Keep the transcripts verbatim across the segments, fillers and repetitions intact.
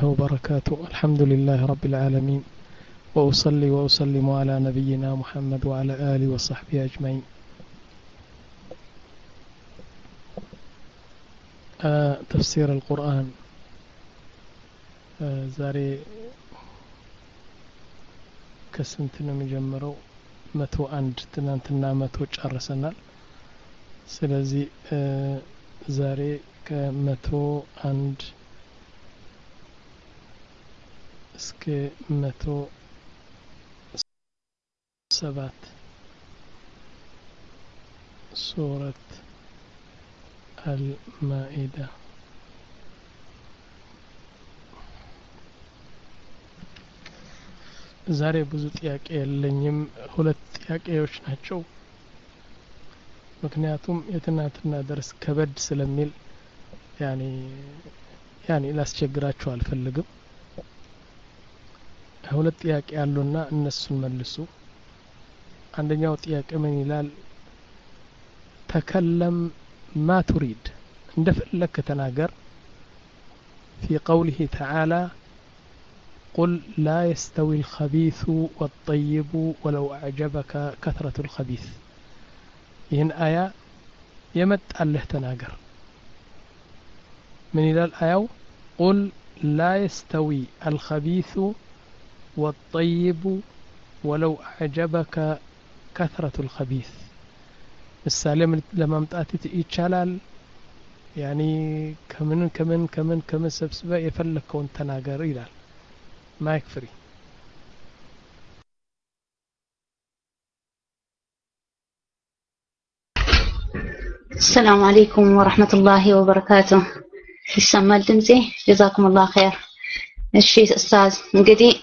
وبركاته. الحمد لله رب العالمين، وأصلي وأسلم على نبينا محمد وعلى آله وصحبه أجمعين. آه تفسير القرآن آه زاري كسنتنا مجمرو متو عند تنانتنا متو ጨርሰናል። ስለዚህ ዛሬ ከመቶ አንድ እስከ መቶ ሰባት ሱረት አልማኢዳ ዛሬ ብዙ ጥያቄ የለኝም። ሁለት ጥያቄዎች ናቸው። ምክንያቱም የትናንትና ደርስ ከበድ ስለሚል ያኒ ያኒ ላስቸግራችሁ አልፈልግም። ሁለት ጥያቄ አሉና እነሱን መልሱ። አንደኛው ጥያቄ ምን ይላል? ተከለም ማ تريد እንደፈለክ ተናገር في قوله تعالى قل لا يستوي الخبيث والطيب ولو أعجبك كثرة الخبيث. ይህን አያ የመጣልህ ተናገር። ምን ይላል አያው? قل لا يستوي الخبيث والطيب ولو أعجبك كثرة الخبيث. ምሳሌ ለማምጣት ይቻላል። ያኒ ከምን ከምን ከምን ከምን ሰብስበ የፈለከውን ተናገር ይላል። ማይክ ፍሪ። السلام عليكم ورحمة الله وبركاته. يسمى الدمزي جزاكم الله خير. الشيء أستاذ እንግዲህ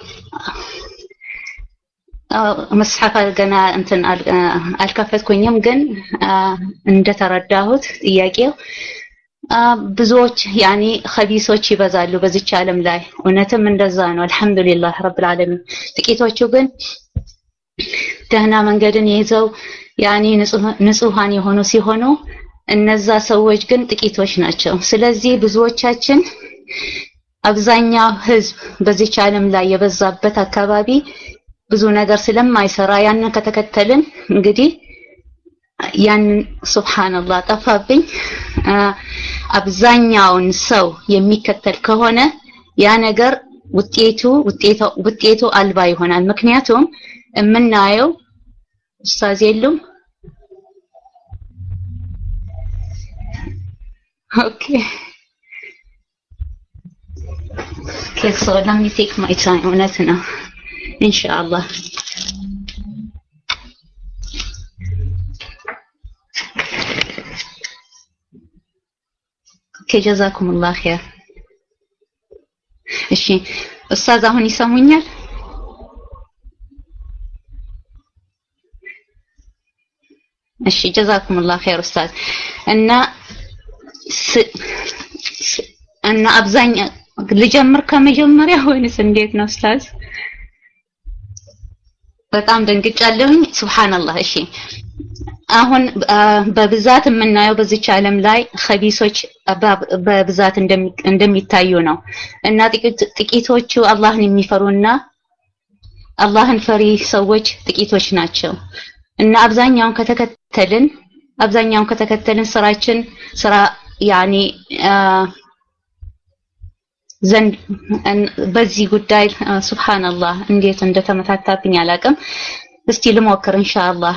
መስሐፍ ገና እንትን አልከፈትኩኝም፣ ግን እንደተረዳሁት ጥያቄው ብዙዎች ያኒ ኸቢሶች ይበዛሉ በዚች ዓለም ላይ። እውነትም እንደዛ ነው። አልহামዱሊላህ ረብል ዓለሚን። ጥቂቶቹ ግን ደህና መንገድን ይዘው ያኒ ንጹሃን የሆኑ ሲሆኑ እነዛ ሰዎች ግን ጥቂቶች ናቸው። ስለዚህ ብዙዎቻችን አብዛኛው ህዝብ በዚች ዓለም ላይ የበዛበት አካባቢ ብዙ ነገር ስለማይሰራ ያንን ከተከተልን እንግዲህ ያን ሱብሃንአላህ ጠፋብኝ አብዛኛውን ሰው የሚከተል ከሆነ ያ ነገር ውጤቱ ውጤቱ ውጤቱ አልባ ይሆናል። ምክንያቱም እምናየው ኡስታዝ የሉም። ኦኬ Okay, so let me take my time on it now. Inshallah. Okay, jazakumullah khair. እሺ ኡስታዝ አሁን ይሰሙኛል? እሺ ጀዛኩሙላህ ኸይር ኡስታዝ። እና እና አብዛኛው ልጀምር ከመጀመሪያ ወይስ እንዴት ነው ኡስታዝ? በጣም ደንግጫለሁኝ። ሱብሃንአላህ። እሺ አሁን በብዛት የምናየው በዚች ዓለም ላይ ኸቢሶች በብዛት እንደሚታዩ ነው። እና ጥቂቶቹ አላህን የሚፈሩና አላህን ፈሪ ሰዎች ጥቂቶች ናቸው። እና አብዛኛውን ከተከተልን አብዛኛውን ከተከተልን ስራችን ስራ ያኒ ዘንድ በዚህ ጉዳይ ሱብሃንአላህ እንዴት እንደተመታታብኝ አላቅም። እስቲ ልሞክር ኢንሻአላህ።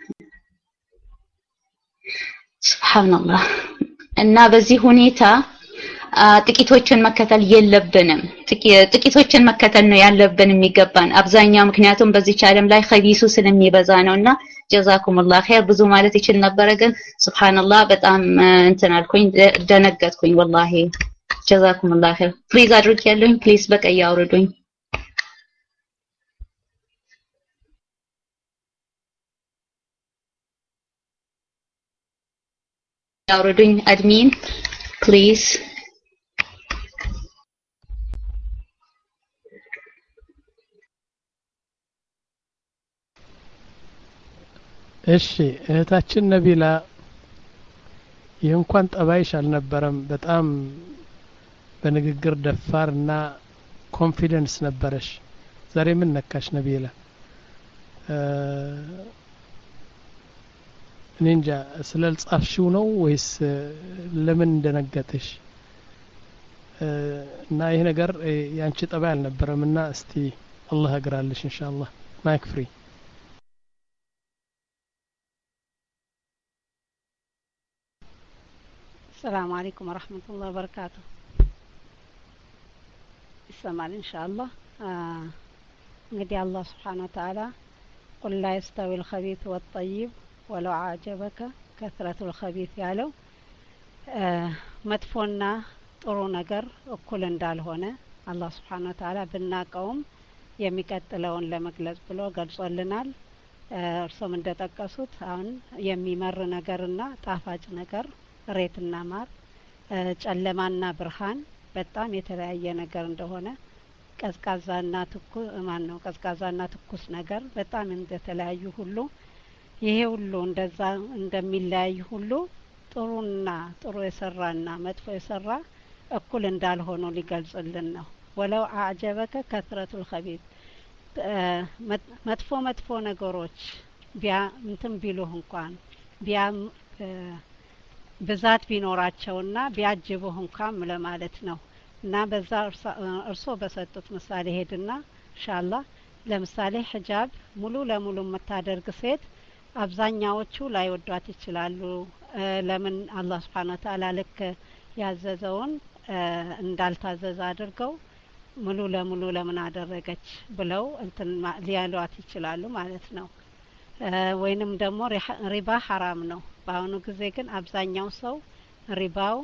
ሱብሃንአላህ። እና በዚህ ሁኔታ ጥቂቶችን መከተል የለብንም። ጥቂቶችን መከተል ነው ያለብን የሚገባን አብዛኛው። ምክንያቱም በዚህ ዓለም ላይ ኸቢሱ ስለሚበዛ ነውና ጀዛኩሙላህ ኸይር። ብዙ ማለት ይችል ነበር፣ ግን ሱብሃንአላህ በጣም እንትን አልኩኝ፣ ደነገጥኩኝ ወላሂ። ጀዛኩሙላህ ኸይር። ፕሊዝ አድርግ ያለኝ ፕሊዝ በቀይ አውርዱኝ። አውርዱኝ አድሚን ፕሊዝ። እሺ እህታችን ነቢላ ይህ እንኳን ጠባይሽ አልነበረም። በጣም በንግግር ደፋርና ኮንፊደንስ ነበረሽ ዛሬ ምን ነካሽ ነቢላ እኔ እንጃ ስለልጻፍሽው ነው ወይስ ለምን እንደነገጠሽ እና ይሄ ነገር ያንቺ ጠባይ አልነበረምና እስቲ አላህ ያግራልሽ ኢንሻአላህ ማይክ ፍሪ السلام عليكم ورحمة الله وبركاته ይሰማል ኢንሻአላህ እንግዲህ አላህ Subhanahu Wa Ta'ala قل لا يستوي الخبيث والطيب ولو أعجبك كثرة الخبيث ያለው መጥፎና ጥሩ ነገር እኩል እንዳልሆነ አላህ Subhanahu Wa Ta'ala ብናቀውም የሚቀጥለውን ለመግለጽ ብሎ ገልጾልናል እርሶም እንደጠቀሱት አሁን የሚመር ነገርና ጣፋጭ ነገር ሬትና ማር ጨለማና ብርሃን በጣም የተለያየ ነገር እንደሆነ ቀዝቃዛና ትኩስ ማን ነው ቀዝቃዛና ትኩስ ነገር በጣም እንደተለያዩ ሁሉ ይሄ ሁሉ እንደዛ እንደሚለያይ ሁሉ ጥሩና ጥሩ የሰራና መጥፎ የሰራ እኩል እንዳልሆኑ ሊገልጽልን ነው ወለው አዕጀበከ ከثረቱል ኸቢት መጥፎ መጥፎ ነገሮች ቢያ እንትን ቢሉህ እንኳን ቢያ ብዛት ቢኖራቸውና ቢያጅቡህ እንኳን ለማለት ነው እና በዛ እርሶ በሰጡት ምሳሌ ሄድና ኢንሻአላህ ለምሳሌ ሂጃብ ሙሉ ለሙሉ የምታደርግ ሴት አብዛኛዎቹ ላይ ወዷት ይችላሉ ለምን አላህ Subhanahu Wa Ta'ala ልክ ያዘዘውን እንዳልታዘዘ አድርገው ሙሉ ለሙሉ ለምን አደረገች ብለው እንትን ሊያሏት ይችላሉ ማለት ነው ወይንም ደግሞ ሪባ ሐራም ነው በአሁኑ ጊዜ ግን አብዛኛው ሰው ሪባው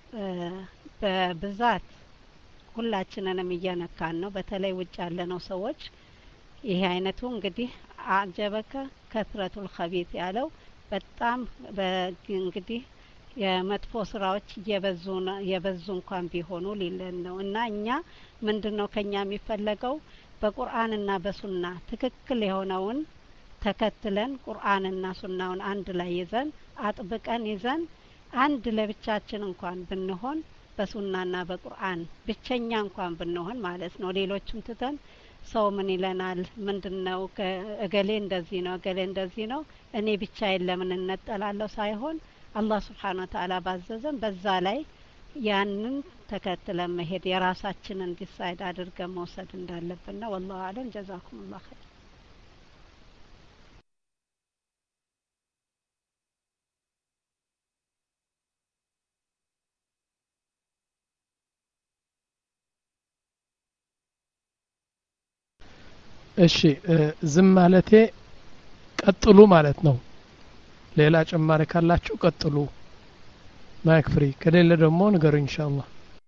በብዛት ሁላችንንም እየነካን ነው በተለይ ውጭ ያለነው ሰዎች ይሄ አይነቱ እንግዲህ አጀበከ ከثረቱል ኸቢት ያለው በጣም እንግዲህ የመጥፎ ስራዎች እየበዙ የበዙ እንኳን ቢሆኑ ሊለን ነው እና እኛ ምንድነው ከኛ የሚፈለገው በቁርአንና በሱና ትክክል የሆነውን ተከትለን ቁርአንና ሱናውን አንድ ላይ ይዘን አጥብቀን ይዘን አንድ ለብቻችን እንኳን ብንሆን በሱናና በቁርአን ብቸኛ እንኳን ብንሆን ማለት ነው ሌሎቹን ትተን ሰው ምን ይለናል ምንድነው እገሌ እንደዚህ ነው እገሌ እንደዚህ ነው እኔ ብቻዬን ለምን እንጠላለሁ ሳይሆን አላህ Subhanahu Wa Ta'ala ባዘዘን በዛ ላይ ያንን ተከትለን መሄድ የራሳችንን ዲሳይድ አድርገን መውሰድ እንዳለብን ነው والله اعلم جزاكم الله خير እሺ ዝም ማለቴ ቀጥሉ ማለት ነው ሌላ ጨማሪ ካላችሁ ቀጥሉ ማይክ ፍሪ ከሌለ ደግሞ ንገሩ ኢንሻአላህ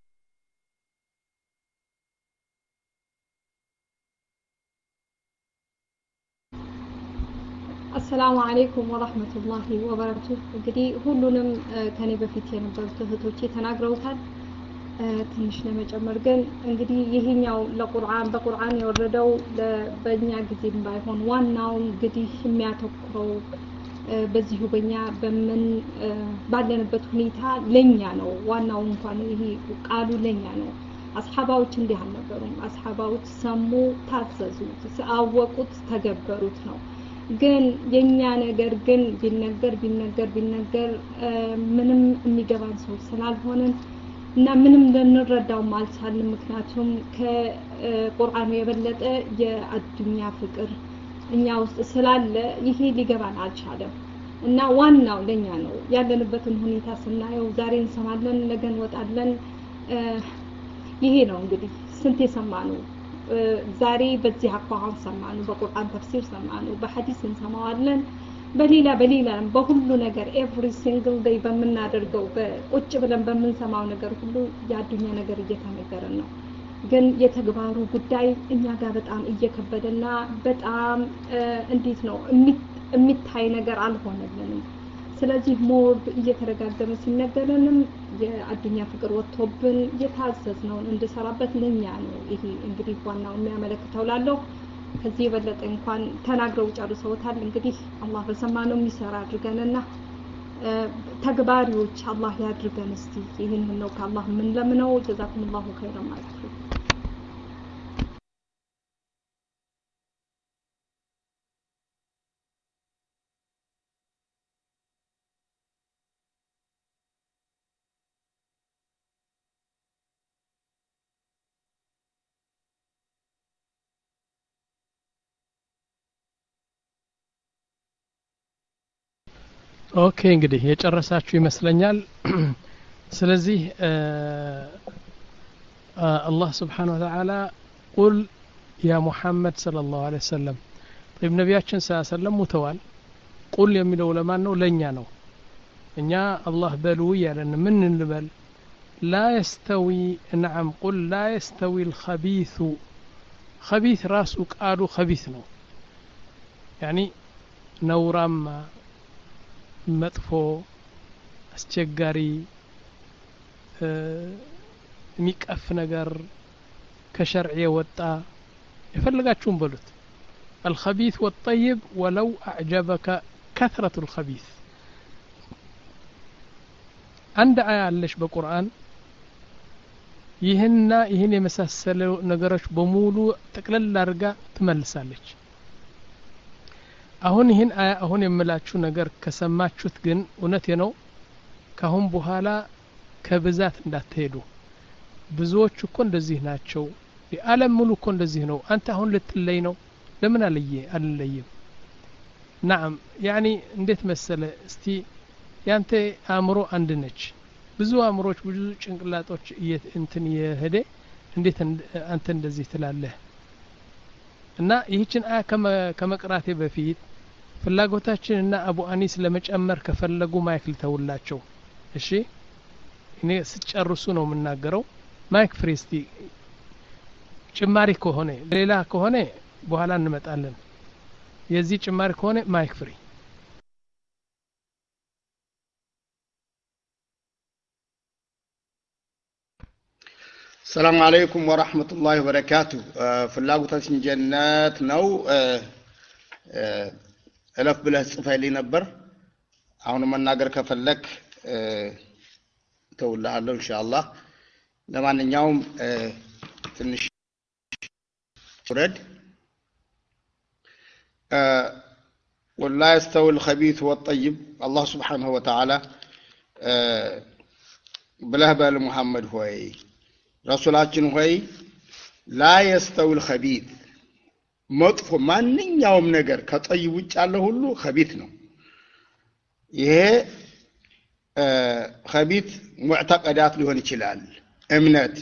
السلام عليكم ورحمة الله وبركاته እንግዲህ ሁሉንም ከኔ በፊት የነበሩት እህቶቼ ተናግረውታል ትንሽ ለመጨመር ግን እንግዲህ ይሄኛው ለቁርአን በቁርአን የወረደው በእኛ ጊዜም ባይሆን ዋናው እንግዲህ የሚያተኩረው በዚሁ በእኛ በምን ባለንበት ሁኔታ ለኛ ነው ዋናው እንኳን ይሄ ቃሉ ለኛ ነው አስሐባዎች እንዲህ አልነበሩም አስሐባዎች ሰሙ ታዘዙ አወቁት ተገበሩት ነው ግን የኛ ነገር ግን ቢነገር ቢነገር ቢነገር ምንም የሚገባን ሰው ስላልሆነን እና ምንም ልንረዳው ማልቻልን ምክንያቱም ከቁርአኑ የበለጠ የአዱኛ ፍቅር እኛ ውስጥ ስላለ ይሄ ሊገባን አልቻለም እና ዋናው ለኛ ነው ያለንበትን ሁኔታ ስናየው ዛሬ እንሰማለን ነገ እንወጣለን ይሄ ነው እንግዲህ ስንት የሰማነው ዛሬ በዚህ አቋም ሰማነው በቁርአን ተፍሲር ሰማነው በሐዲስ እንሰማዋለን በሌላ በሌላ በሁሉ ነገር every single day በመናደርገው በቁጭ ብለን በመንሰማው ነገር ሁሉ ያዱኛ ነገር እየተነገረን ነው ግን የተግባሩ ጉዳይ እኛ ጋር በጣም እየከበደና በጣም እንዴት ነው የሚታይ ነገር አልሆነልንም ስለዚህ ሞር እየተረጋገመ ሲነገረንም የአዱኛ ፍቅር ወጥቶብን የታዘዝነው እንድሰራበት ለኛ ነው ይሄ እንግዲህ ዋናው የሚያመለክተው ላለው ከዚህ በለጠ እንኳን ተናግረው ጨርሰውታል እንግዲህ አላህ በሰማነው የሚሰራ አድርገንና ተግባሪዎች አላህ ያድርገን እስቲ ይሄንን ነው ከአላህ ምን ለምነው ጀዛኩሙላሁ ኸይረን ማለት ነው ኦኬ እንግዲህ የጨረሳችሁ ይመስለኛል ስለዚህ አላህ Subhanahu Wa Ta'ala ቁል ያ ሙሐመድ ሰለላሁ ዐለይሂ ወሰለም طيب ነብያችን ሰለላሁ ዐለይሂ ወሰለም ሙተዋል ቁል የሚለው ለማን ነው ለኛ ነው እኛ አላህ በሉ ያለን ምን እንበል لا يستوي نعم قل لا يستوي الخبيث خبيث راسه قالوا خبيث ነው يعني ነውራማ መጥፎ አስቸጋሪ የሚቀፍ ነገር ከሸርዕ የወጣ يفلقاتكم بلوت الخبيث والطيب ولو أعجبك كثرة الخبيث عند آية ليش بالقرآن يهنا يهن يمساسل نجارش بمولو تقلل لارجع تملسالش አሁን ይህን አያ አሁን የምላችሁ ነገር ከሰማችሁት ግን እውነት ነው ካሁን በኋላ ከብዛት እንዳትሄዱ ብዙዎች እኮ እንደዚህ ናቸው የዓለም ሙሉ እኮ እንደዚህ ነው አንተ አሁን ልትለይ ነው ለምን አለየ አልለይም نعم يعني እንዴት መሰለ እስቲ ያንተ አእምሮ አንድ ነች ብዙ አእምሮች ብዙ ጭንቅላቶች እንትን የሄደ እንዴት አንተ እንደዚህ ትላለህ እና ይህችን አያ ከመቅራቴ በፊት ፍላጎታችንና አቡ አኒስ ለመጨመር ከፈለጉ ማይክ ልተውላቸው እሺ እኔ ስጨርሱ ነው የምናገረው ማይክ ፍሪስቲ ጭማሪ ከሆነ ሌላ ከሆነ በኋላ እንመጣለን የዚህ ጭማሪ ከሆነ ማይክ ፍሪ السلام عليكم ورحمة الله وبركاته ፍላጎታችን ጀነት ነው እለፍ ብለህ ጽፈህልኝ ነበር አሁን መናገር ከፈለክ ተውልሃለሁ ኢንሻአላህ ለማንኛውም ትንሽ ورد ولا يستوي الخبيث والطيب الله سبحانه وتعالى بله بال محمد هوي رسولاتنا هوي لا يستوي الخبيث መጥፎ ማንኛውም ነገር ከጠይብ ውጭ ያለ ሁሉ خبيث ነው ይሄ خبيث ሙዕተቀዳት ሊሆን ይችላል እምነት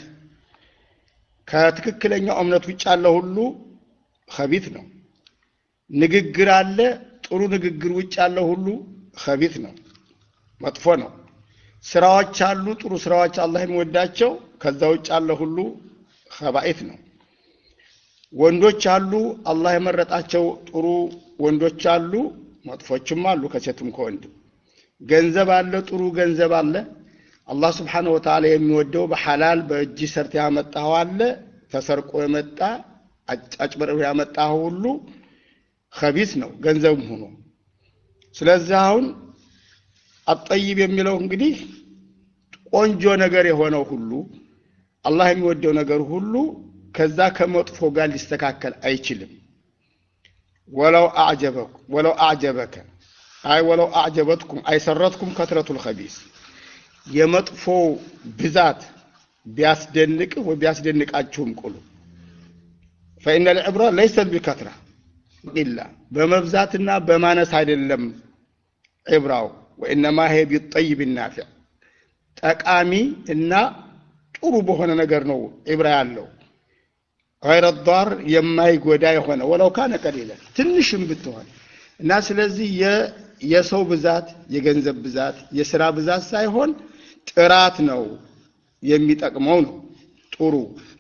ከትክክለኛው እምነት ውጭ ያለ ሁሉ خبيث ነው ንግግር አለ ጥሩ ንግግር ውጭ ያለ ሁሉ خبيث ነው መጥፎ ነው ስራዎች አሉ ጥሩ ስራዎች አላህ የሚወዳቸው ከዛ ውጭ ያለ ሁሉ خبائث ነው ወንዶች አሉ አላህ የመረጣቸው ጥሩ ወንዶች አሉ መጥፎችም አሉ ከሴትም ከወንድ ገንዘብ አለ ጥሩ ገንዘብ አለ አላህ Subhanahu Wa Ta'ala የሚወደው በሐላል በእጅ ሰርተ ያመጣው አለ ተሰርቆ የመጣ አጭበርብሮ ያመጣው ሁሉ خبيث ነው ገንዘብም ሆኖ ስለዚህ አሁን አጠይብ የሚለው እንግዲህ ቆንጆ ነገር የሆነው ሁሉ አላህ የሚወደው ነገር ሁሉ ከዛ ከመጥፎ ጋር ሊስተካከል አይችልም ወለው አዕጀበክ ወለው አዕጀበከ አይ ወለው አዕጀበትኩም አይ ሰረትኩም ከትረቱል خبيث የመጥፎ ብዛት ቢያስደንቅ ወይ ቢያስደንቃችሁም ቁሉ فإن العبرة ليست بكثرة إلا بمبزاتنا بمانس አይደለም عبراው وإنما هي بالطيب النافع ጠቃሚ እና ጥሩ በሆነ ነገር ነው عبرة ያለው غير الضار የማይጎዳ የሆነ ወለው ካነ ቀሊላ ትንሽም ብትሆን እና ስለዚህ የሰው ብዛት የገንዘብ ብዛት የሥራ ብዛት ሳይሆን ጥራት ነው የሚጠቅመው ነው ጥሩ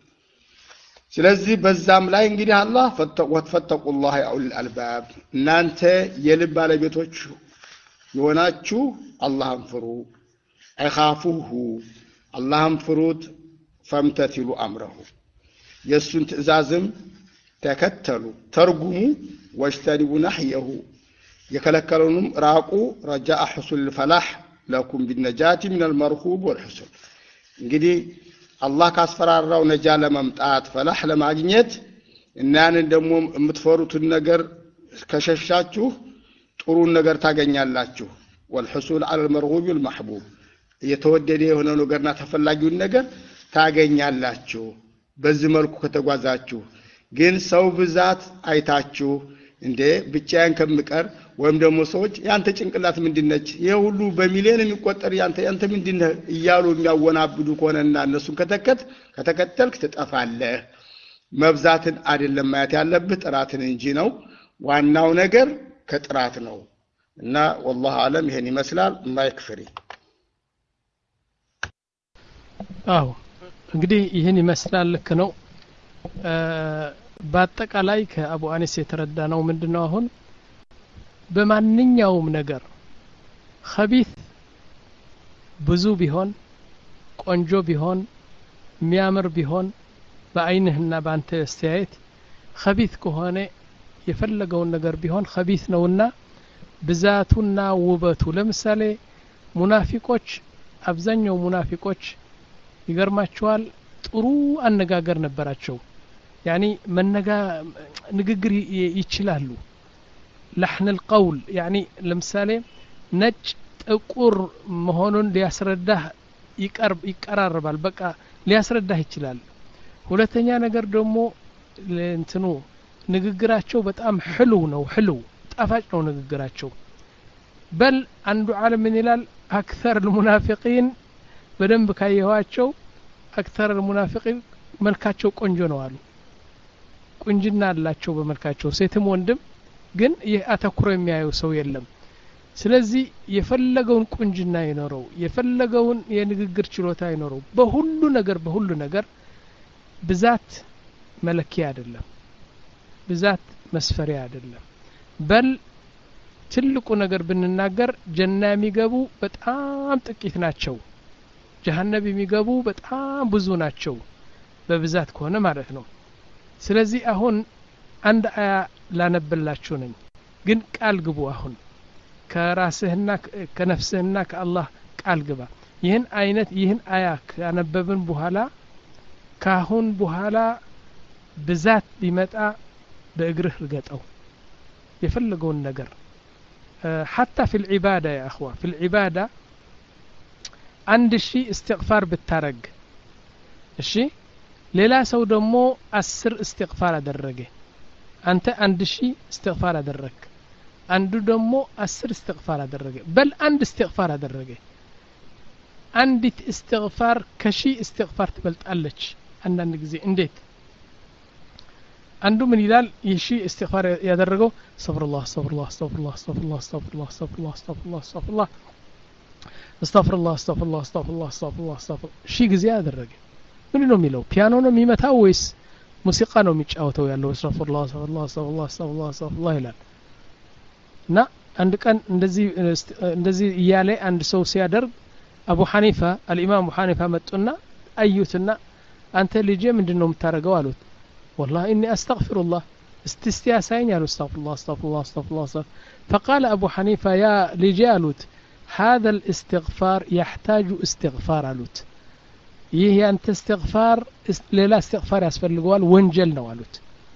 ስለዚህ በዛም ላይ እንግዲህ አላህ ወተፈተቁላህ ያኡል አልባብ እናንተ የልብ ባለቤቶች የሆናችሁ አላህን ፍሩ አይኻፉሁ አላህን ፍሩት ፈምተቲሉ አምረሁ የሱን ትእዛዝም ተከተሉ ተርጉሙ ወሽተሪቡ ነህየሁ የከለከለውንም ራቁ ረጃአ ሁሱል ፈላህ ለኩም ቢነጃቲ من المرخوب والحسن እንግዲህ አላህ ካስፈራራው ነጃ ለማምጣት ፈላህ ለማግኘት እናን ደግሞ የምትፈሩትን ነገር ከሸሻችሁ ጥሩን ነገር ታገኛላችሁ والحصول على المرغوب والمحبوب የተወደደ የሆነ ነገርና ተፈላጊውን ነገር ታገኛላችሁ በዚህ መልኩ ከተጓዛችሁ ግን ሰው ብዛት አይታችሁ እንደ ብቻያን ከምቀር ወይም ደግሞ ሰዎች ያንተ ጭንቅላት ምንድነች ይሄ ሁሉ በሚሊዮን የሚቆጠር ያንተ ያንተ ምንድነው እያሉ የሚያወናብዱ ከሆነና እነሱን ከተከት ከተከተልክ ትጠፋለህ መብዛትን አይደለም ማየት ያለብህ ጥራትን እንጂ ነው ዋናው ነገር ከጥራት ነው እና والله አለም ይሄን ይመስላል ማይክፍሪ አው እንግዲህ ይሄን ይመስላል ልክ ነው በአጠቃላይ ከአቡ አኒስ የተረዳነው ምንድነው አሁን በማንኛውም ነገር خبيث ብዙ ቢሆን ቆንጆ ቢሆን የሚያምር ቢሆን በአይንህና ባንተ አስተያየት خبيث ከሆነ የፈለገውን ነገር ቢሆን خبيث ነውና ብዛቱና ውበቱ ለምሳሌ ሙናፊቆች አብዛኛው ሙናፊቆች ይገርማቸዋል ጥሩ አነጋገር ነበራቸው يعني منጋ ንግግር ይችላሉ لحن القول يعني ለምሳሌ ነጭ ጥቁር መሆኑን ሊያስረዳህ ይቀርብ ይቀራረባል በቃ ሊያስረዳህ ይችላል ሁለተኛ ነገር ደግሞ እንትኑ ንግግራቸው በጣም ሕሉ ነው ሕሉ ጣፋጭ ነው ንግግራቸው በል አንዱ ዓለም ምን ይላል አክثر المنافقين በደንብ ካየዋቸው አክثر المنافقين መልካቸው ቆንጆ ነው አሉ ቁንጅና አላቸው በመልካቸው ሴትም ወንድም ግን ይህ አተኩሮ የሚያዩ ሰው የለም ስለዚህ የፈለገውን ቁንጅና ይኖረው የፈለገውን የንግግር ችሎታ ይኖረው በሁሉ ነገር በሁሉ ነገር ብዛት መለኪያ አይደለም ብዛት መስፈሪያ አይደለም በል ትልቁ ነገር ብንናገር ጀና የሚገቡ በጣም ጥቂት ናቸው ጀሃነም የሚገቡ በጣም ብዙ ናቸው በብዛት ከሆነ ማለት ነው ስለዚህ አሁን አንድ አያ ላነብላችሁ ነኝ ግን ቃል ግቡ አሁን ከራስህና ከነፍስህና ከአላህ ቃል ግባ ይህን አይነት ይህን አያ ካነበብን በኋላ ካሁን በኋላ ብዛት ቢመጣ በእግርህ ርገጠው የፈለገውን ነገር حتى في العبادة يا أخوة في العبادة عند شيء استغفار بالترق الشيء ሌላ ሰው ደግሞ አስር استغفار አደረገ አንተ አንድ ሺህ استغفار አደረክ አንዱ ደግሞ አስር استغفار አደረገ በል አንድ استغفار አደረገ አንዲት استغفار ከሺ استغفار ትበልጣለች አንዳንድ ጊዜ እንዴት አንዱ ምን ይላል ይሺ استغفار ያደረገው አስተግፍሩላህ አስተግፍሩላህ አስተግፍሩላህ አስተግፍሩላህ አስተግፍሩላህ አስተግፍሩላህ አስተግፍሩላህ አስተግፍሩላህ አስተግፍሩላህ አስተግፍሩላህ አስተግፍሩላህ አስተግፍሩላህ ሺ ጊዜ ያደረገ ምን ነው የሚለው ፒያኖ ነው የሚመታው ወይስ ሙዚቃ ነው የሚጫወተው ያለው አስተግፍሩላህ አስተግፍሩላህ አስተግፍሩላህ አስተግፍሩላህ አስተግፍሩላህ ይላል እና አንድ ቀን እንደዚህ እንደዚህ እያለ አንድ ሰው ሲያደርግ አቡ ሐኒፋ አልኢማም አቡ ሐኒፋ መጡና አዩትና አንተ ልጄ ምንድነው የምታረገው አሉት والله اني استغفر الله استستياسين يا استغفر الله استغفر الله استغفر الله فقال ابو حنيفه يا لجالوت هذا الاستغفار يحتاج استغفار አሉት ይህ ያንተ استغفار ሌላ استغفار ያስፈልገዋል ወንጀል ነው አሉት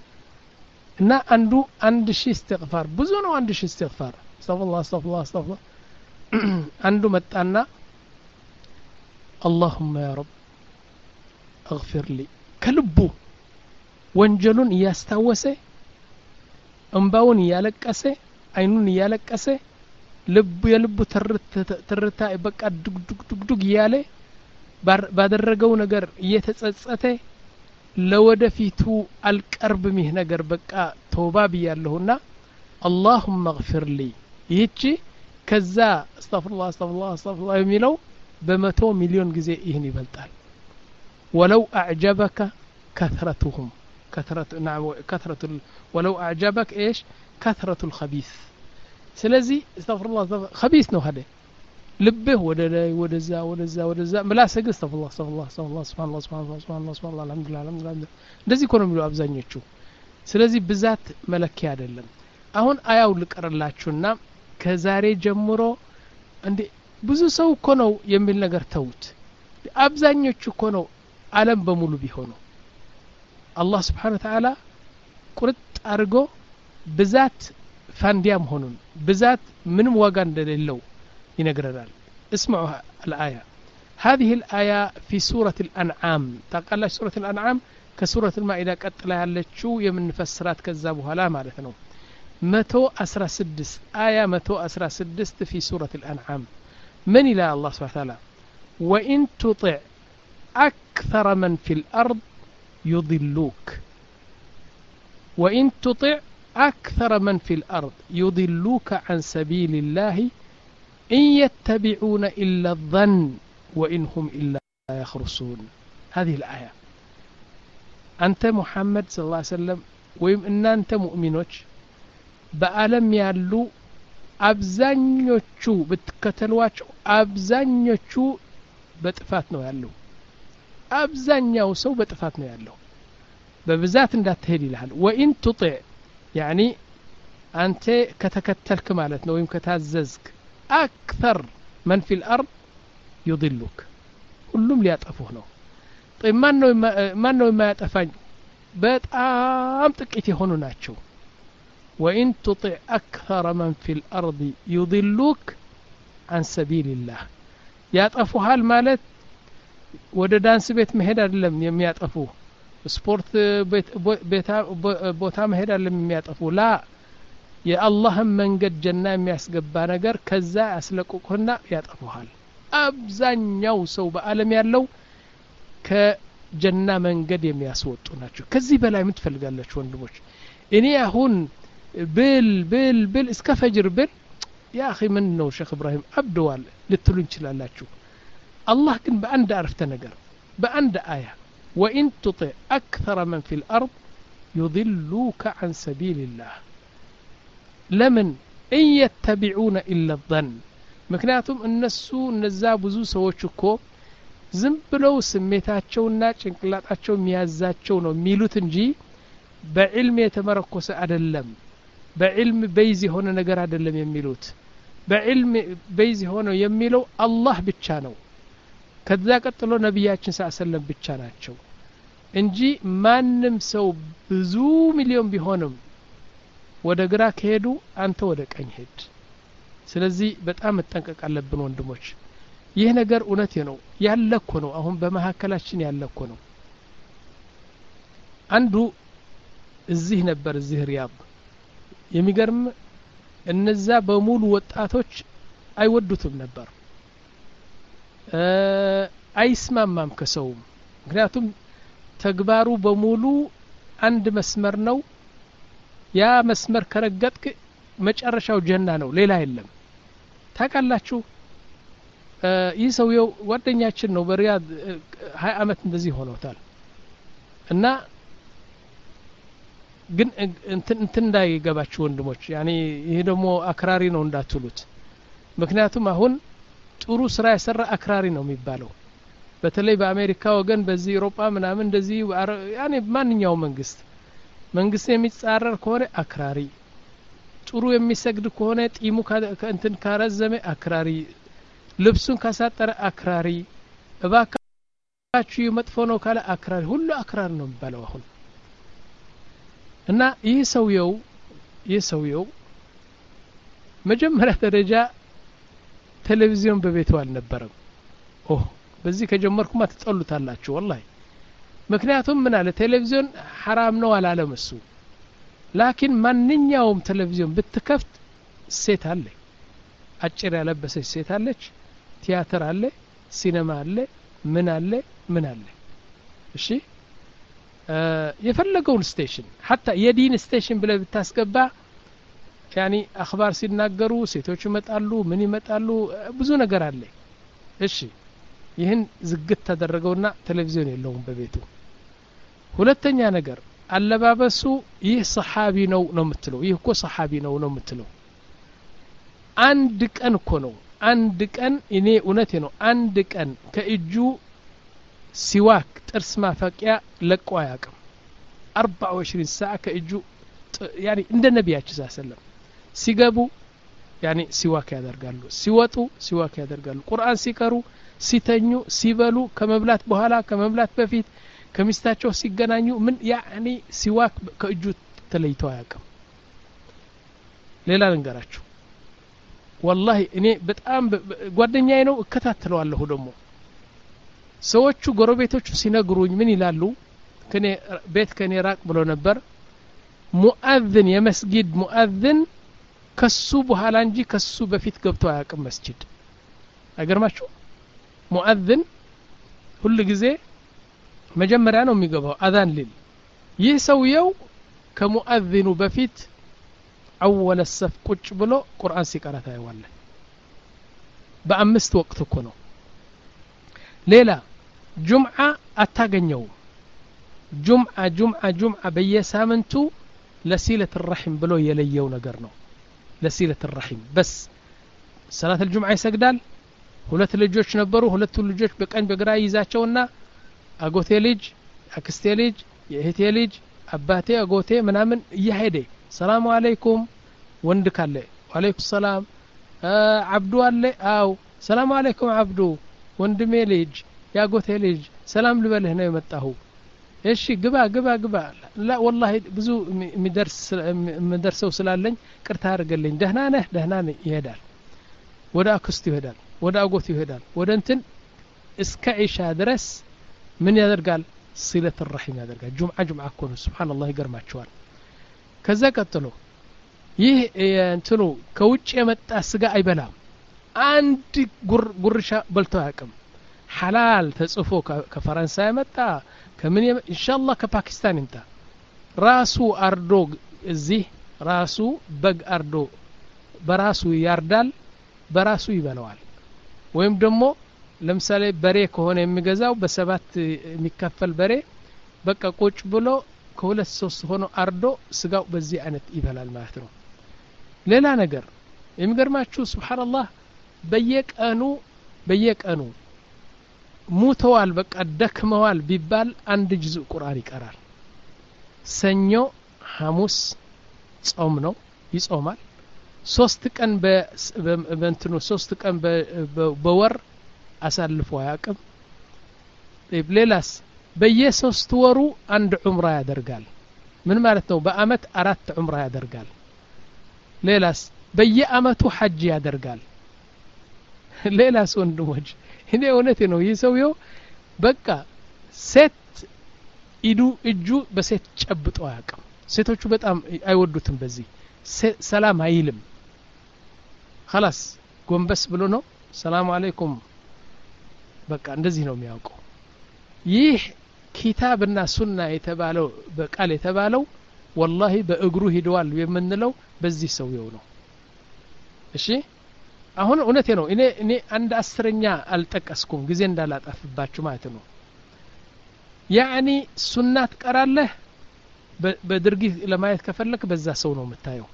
እና አንዱ አንድ ሺህ استغفار ብዙ ነው አንድ ሺህ استغفار استغفر الله استغفر الله استغفر الله አንዱ መጣና اللهم يا رب اغفر لي ከልቡ ወንጀሉን ያስታወሰ እንባውን ያለቀሰ አይኑን ያለቀሰ ልቡ የልቡ ትርታ በቃ ዱግ ዱግ ዱግ ዱግ ያለ ባደረገው ነገር እየተጸጸተ ለወደፊቱ አልቀርብም ይህ ነገር በቃ ተውባ ብያለሁና اللهم اغفر لي ይህቺ ከዛ አስተግፍሩላህ አስተግፍሩላህ አስተግፍሩላህ የሚለው በመቶ ሚሊዮን ጊዜ ይህን ይበልጣል ولو اعجبك كثرتهم كثرة نعم كثرة ال... ولو أعجبك إيش كثرة الخبيث سلزي استغفر الله خبيث نو هذا لبه ودلا ودزا ودزا ودزا ملا سجل استغفر الله استغفر الله استغفر الله سبحان الله سبحان الله سبحان الله سبحان الله الحمد لله الحمد لله እንደዚህ ኮነው የሚሉ አብዛኞቹ ስለዚህ ብዛት መለኪያ አይደለም አሁን አያው ልቀርላችሁና ከዛሬ ጀምሮ እንዴ ብዙ ሰው እኮ ነው የሚል ነገር ተውት አብዛኞቹ እኮ ነው ዓለም በሙሉ ቢሆኑ الله سبحانه وتعالى ቁርጥ አርጎ ብዛት ፋንዲያ መሆኑን ብዛት ምንም ዋጋ እንደሌለው ይነግረናል اسمعوا الآية هذه الآية في سورة الأنعام تقال سورة الأنعام كسورة المائدة قطلا ያለችው የምንፈስራት ከዛ በኋላ ማለት ነው متو أسرى سدس آية متو أسرى سدس في سورة الأنعام من إلى الله سبحانه وتعالى وإن تطع أكثر من في الأرض يضلوك وإن تطع أكثر من في الأرض يضلوك عن سبيل الله إن يتبعون إلا الظن وإن هم إلا يخرصون هذه الآية أنت محمد صلى الله عليه وسلم ويم إن أنت مؤمنوش بألم يالو أبزانيوشو بتكتلواتشو أبزانيوشو بطفات ነው ያለው አብዛኛው ሰው በጥፋት ነው ያለው በብዛት እንዳትሄድ ይላል ወኢን ትطع يعني አንተ ከተከተልክ ማለት ነው ወይም ከታዘዝክ አክثر من في الارض يضلك ሁሉም ሊያጠፉህ ነው طيب ማን ነው ማን ነው የማያጠፋኝ በጣም ጥቂት የሆኑ ናቸው وإن تطع أكثر من في الأرض يضلوك عن سبيل الله ያጠፉሃል ማለት ወደ ዳንስ ቤት መሄድ አይደለም የሚያጠፉ ስፖርት ቤት ቦታ መሄድ አይደለም የሚያጠፉ ላ የአላህን መንገድ ጀና የሚያስገባ ነገር ከዛ ያስለቁቁህና ያጠፉሃል አብዛኛው ሰው በአለም ያለው ከጀና መንገድ የሚያስወጡ ናቸው ከዚህ በላይ ምን ትፈልጋላችሁ ወንድሞች እኔ አሁን ብል ብል ብል እስከ ፈጅር ብል يا أخي من نو شيخ إبراهيم أبدوال لتلون شلالاتشو الله كن بأند عرفت نجر بأند آية وإن تطع أكثر من في الأرض يضلوك عن سبيل الله لمن إن يتبعون إلا الظن مكناتهم النسو النزاب وزو سووشكو زنبلو سميتاتشو الناس انقلاتاتشو ميازاتشو نو ميلوت انجي بعلم يتمركوس أدلم بعلم بيزي هنا نجر أدلم يميلوت بعلم بيزي هنا يميلو الله بتشانو كذا قتلو نبياتنا صلى الله عليه وسلم بتشاناتشو እንጂ ማንም ሰው ብዙ ሚሊዮን ቢሆንም ወደ ግራ ከሄዱ አንተ ወደ ቀኝ ሄድ ስለዚህ በጣም መጠንቀቅ አለብን ወንድሞች ይህ ነገር እውነት ነው ያለኮ ነው አሁን በመሐከላችን ያለኮ ነው አንዱ እዚህ ነበር እዚህ ሪያድ የሚገርም እነዛ በሙሉ ወጣቶች አይወዱትም ነበር አይስማማም ከሰው ምክንያቱም ተግባሩ በሙሉ አንድ መስመር ነው ያ መስመር ከረገጥክ መጨረሻው ጀና ነው ሌላ የለም ታቃላችሁ ይህ ሰውየው ጓደኛችን ነው በሪያድ ሃያ አመት እንደዚህ ሆኖታል እና ግን እንትን እንትን እንዳይገባችሁ ወንድሞች ያኒ ይሄ ደግሞ አክራሪ ነው እንዳትሉት ምክንያቱም አሁን ጥሩ ስራ ያሰራ አክራሪ ነው የሚባለው በተለይ በአሜሪካ ወገን በዚህ አውሮፓ ምናምን እንደዚህ ያኒ ማንኛው መንግስት መንግስት የሚጻረር ከሆነ አክራሪ ጥሩ የሚሰግድ ከሆነ ጢሙ ከእንትን ካረዘመ አክራሪ ልብሱን ካሳጠረ አክራሪ እባካችሁ መጥፎ ነው ካለ አክራሪ ሁሉ አክራሪ ነው የሚባለው አሁን እና ይህ ሰውየው ይህ ሰውየው መጀመሪያ ደረጃ ቴሌቪዥን በቤቱ አልነበረም ኦ በዚህ ከጀመርኩማ ትጠሉታላችሁ والله ምክንያቱም ምን አለ ቴሌቪዥን حرام ነው አላለም እሱ ላኪን ማንኛውም ቴሌቪዥን ብትከፍት ሴት አለ አጭር ያለበሰች ሴት አለች ቲያትር አለ ሲኔማ አለ ምን አለ ምን አለ እሺ የፈለገውን ስቴሽን حتى የዲን ስቴሽን ብለ ብታስገባ يعني አخبار ሲናገሩ ሴቶች ይመጣሉ ምን ይመጣሉ ብዙ ነገር አለ እሺ ይህን ዝግት ተደረገውና ቴሌቪዥን የለውም በቤቱ ሁለተኛ ነገር አለባበሱ ይህ ሰሃቢ ነው ነው የምትለው ይህ እኮ ሰሃቢ ነው ነው የምትለው አንድ ቀን እኮ ነው አንድ ቀን እኔ እውነቴ ነው አንድ ቀን ከእጁ ሲዋክ ጥርስ ማፈቂያ ለቆ አያውቅም أربعة وعشرين ساعة ከእጁ يعني እንደ ነብያችን ሰለላሁ ዐለይሂ ወሰለም ሲገቡ يعني ሲዋክ ያደርጋሉ ሲወጡ ሲዋክ ያደርጋሉ ቁርአን ሲቀሩ ሲተኙ ሲበሉ ከመብላት በኋላ ከመብላት በፊት ከሚስታቸው ሲገናኙ ምን يعني ሲዋክ ከእጁ ተለይቶ አያውቅም ሌላ ልንገራችሁ والله እኔ በጣም ጓደኛዬ ነው እከታተለዋለሁ ደግሞ ሰዎቹ ጎረቤቶቹ ሲነግሩኝ ምን ይላሉ ከኔ ቤት ከኔ ራቅ ብሎ ነበር ሙአዝን የመስጊድ ሙአዝን ከሱ በኋላ እንጂ ከሱ በፊት ገብቶ አያውቅም መስጊድ አይገርማችሁ ሙአዝን ሁሉ ጊዜ መጀመሪያ ነው የሚገባው አዛን ሊል ይህ ሰውየው ከሙአዝኑ በፊት አወለ ሰፍ ቁጭ ብሎ ቁርአን ሲቀራ ታየዋለህ በአምስት ወቅት እኮ ነው ሌላ ጁምዓ አታገኘው ጁምዓ ጁምዓ ጁምዓ በየሳምንቱ ለሲለት الرحم ብሎ የለየው ነገር ነው ለሲለት الرحم በስ ሰላት الجمعة ይሰግዳል ሁለት ልጆች ነበሩ ሁለቱ ልጆች በቀኝ በግራ ይዛቸውና አጎቴ ልጅ አክስቴ ልጅ የእህቴ ልጅ አባቴ አጎቴ ምናምን እየሄደ ሰላም አለይኩም ወንድ ካለ ወአለይኩም ሰላም አብዱ አለ አው ሰላም አለይኩም አብዱ ወንድሜ ልጅ ያጎቴ ልጅ ሰላም ልበልህ ነው የመጣሁ እሺ ግባ ግባ ግባ ላ والله ብዙ የሚደርስ የሚደርሰው ስላለኝ ቅርታ አድርገልኝ ደህና ነህ ደህና ነህ ይሄዳል ወደ አክስቱ ይሄዳል ወደ አጎቱ ይሄዳል ወደ እንትን እስከ ኢሻ ድረስ ምን ያደርጋል ሲለት الرحم ያደርጋል ጁምዓ ጁምዓ እኮ ነው ሱብሃንአላህ ይገርማቸዋል ከዛ ቀጥሎ ይህ እንትኑ ከውጭ የመጣ ስጋ አይበላም አንድ ጉርሻ በልቶ ያቅም حلال ተጽፎ ከፈረንሳይ መጣ ከምን ኢንሻአላህ ከፓኪስታን እንታ ራሱ አርዶ እዚህ ራሱ በግ አርዶ በራሱ ያርዳል በራሱ ይበላዋል ወይም ደግሞ ለምሳሌ በሬ ከሆነ የሚገዛው በሰባት የሚከፈል በሬ በቃ ቁጭ ብሎ ከሁለት ሶስት ሆኖ አርዶ ስጋው በዚህ አይነት ይበላል ማለት ነው ሌላ ነገር የሚገርማችሁ ሱብሃንአላህ በየቀኑ በየቀኑ ሙተዋል በቃ ደክመዋል ቢባል አንድ ጅዝ ቁርአን ይቀራል ሰኞ ሐሙስ ጾም ነው ይጾማል ሶስት ቀን በእንትኑ ሶስት ቀን በወር አሳልፎ አያውቅም ሌላስ በየሶስት ወሩ አንድ ዑምራ ያደርጋል ምን ማለት ነው በአመት አራት ዑምራ ያደርጋል ሌላስ በየአመቱ ሐጅ ያደርጋል ሌላስ ወንድሞች እኔ እውነቴ ነው ይሰውየው በቃ ሴት ኢዱ እጁ በሴት ጨብጦ አያውቅም ሴቶቹ በጣም አይወዱትም በዚህ ሰላም አይልም خلاص ጎንበስ ብሎ ነው ሰላም አለይኩም በቃ እንደዚህ ነው የሚያውቀው ይህ ኪታብና ሱና የተባለው በቃል የተባለው والله በእግሩ ሄደዋል የምንለው በዚህ ሰውየው ነው እሺ አሁን እውነቴ ነው እኔ እኔ አንድ አስረኛ አልጠቀስኩም ጊዜ እንዳላጣፍባችሁ ማለት ነው ያኒ ሱናት ቀራለህ በድርጊት ለማየት ከፈለክ በዛ ሰው ነው የምታየው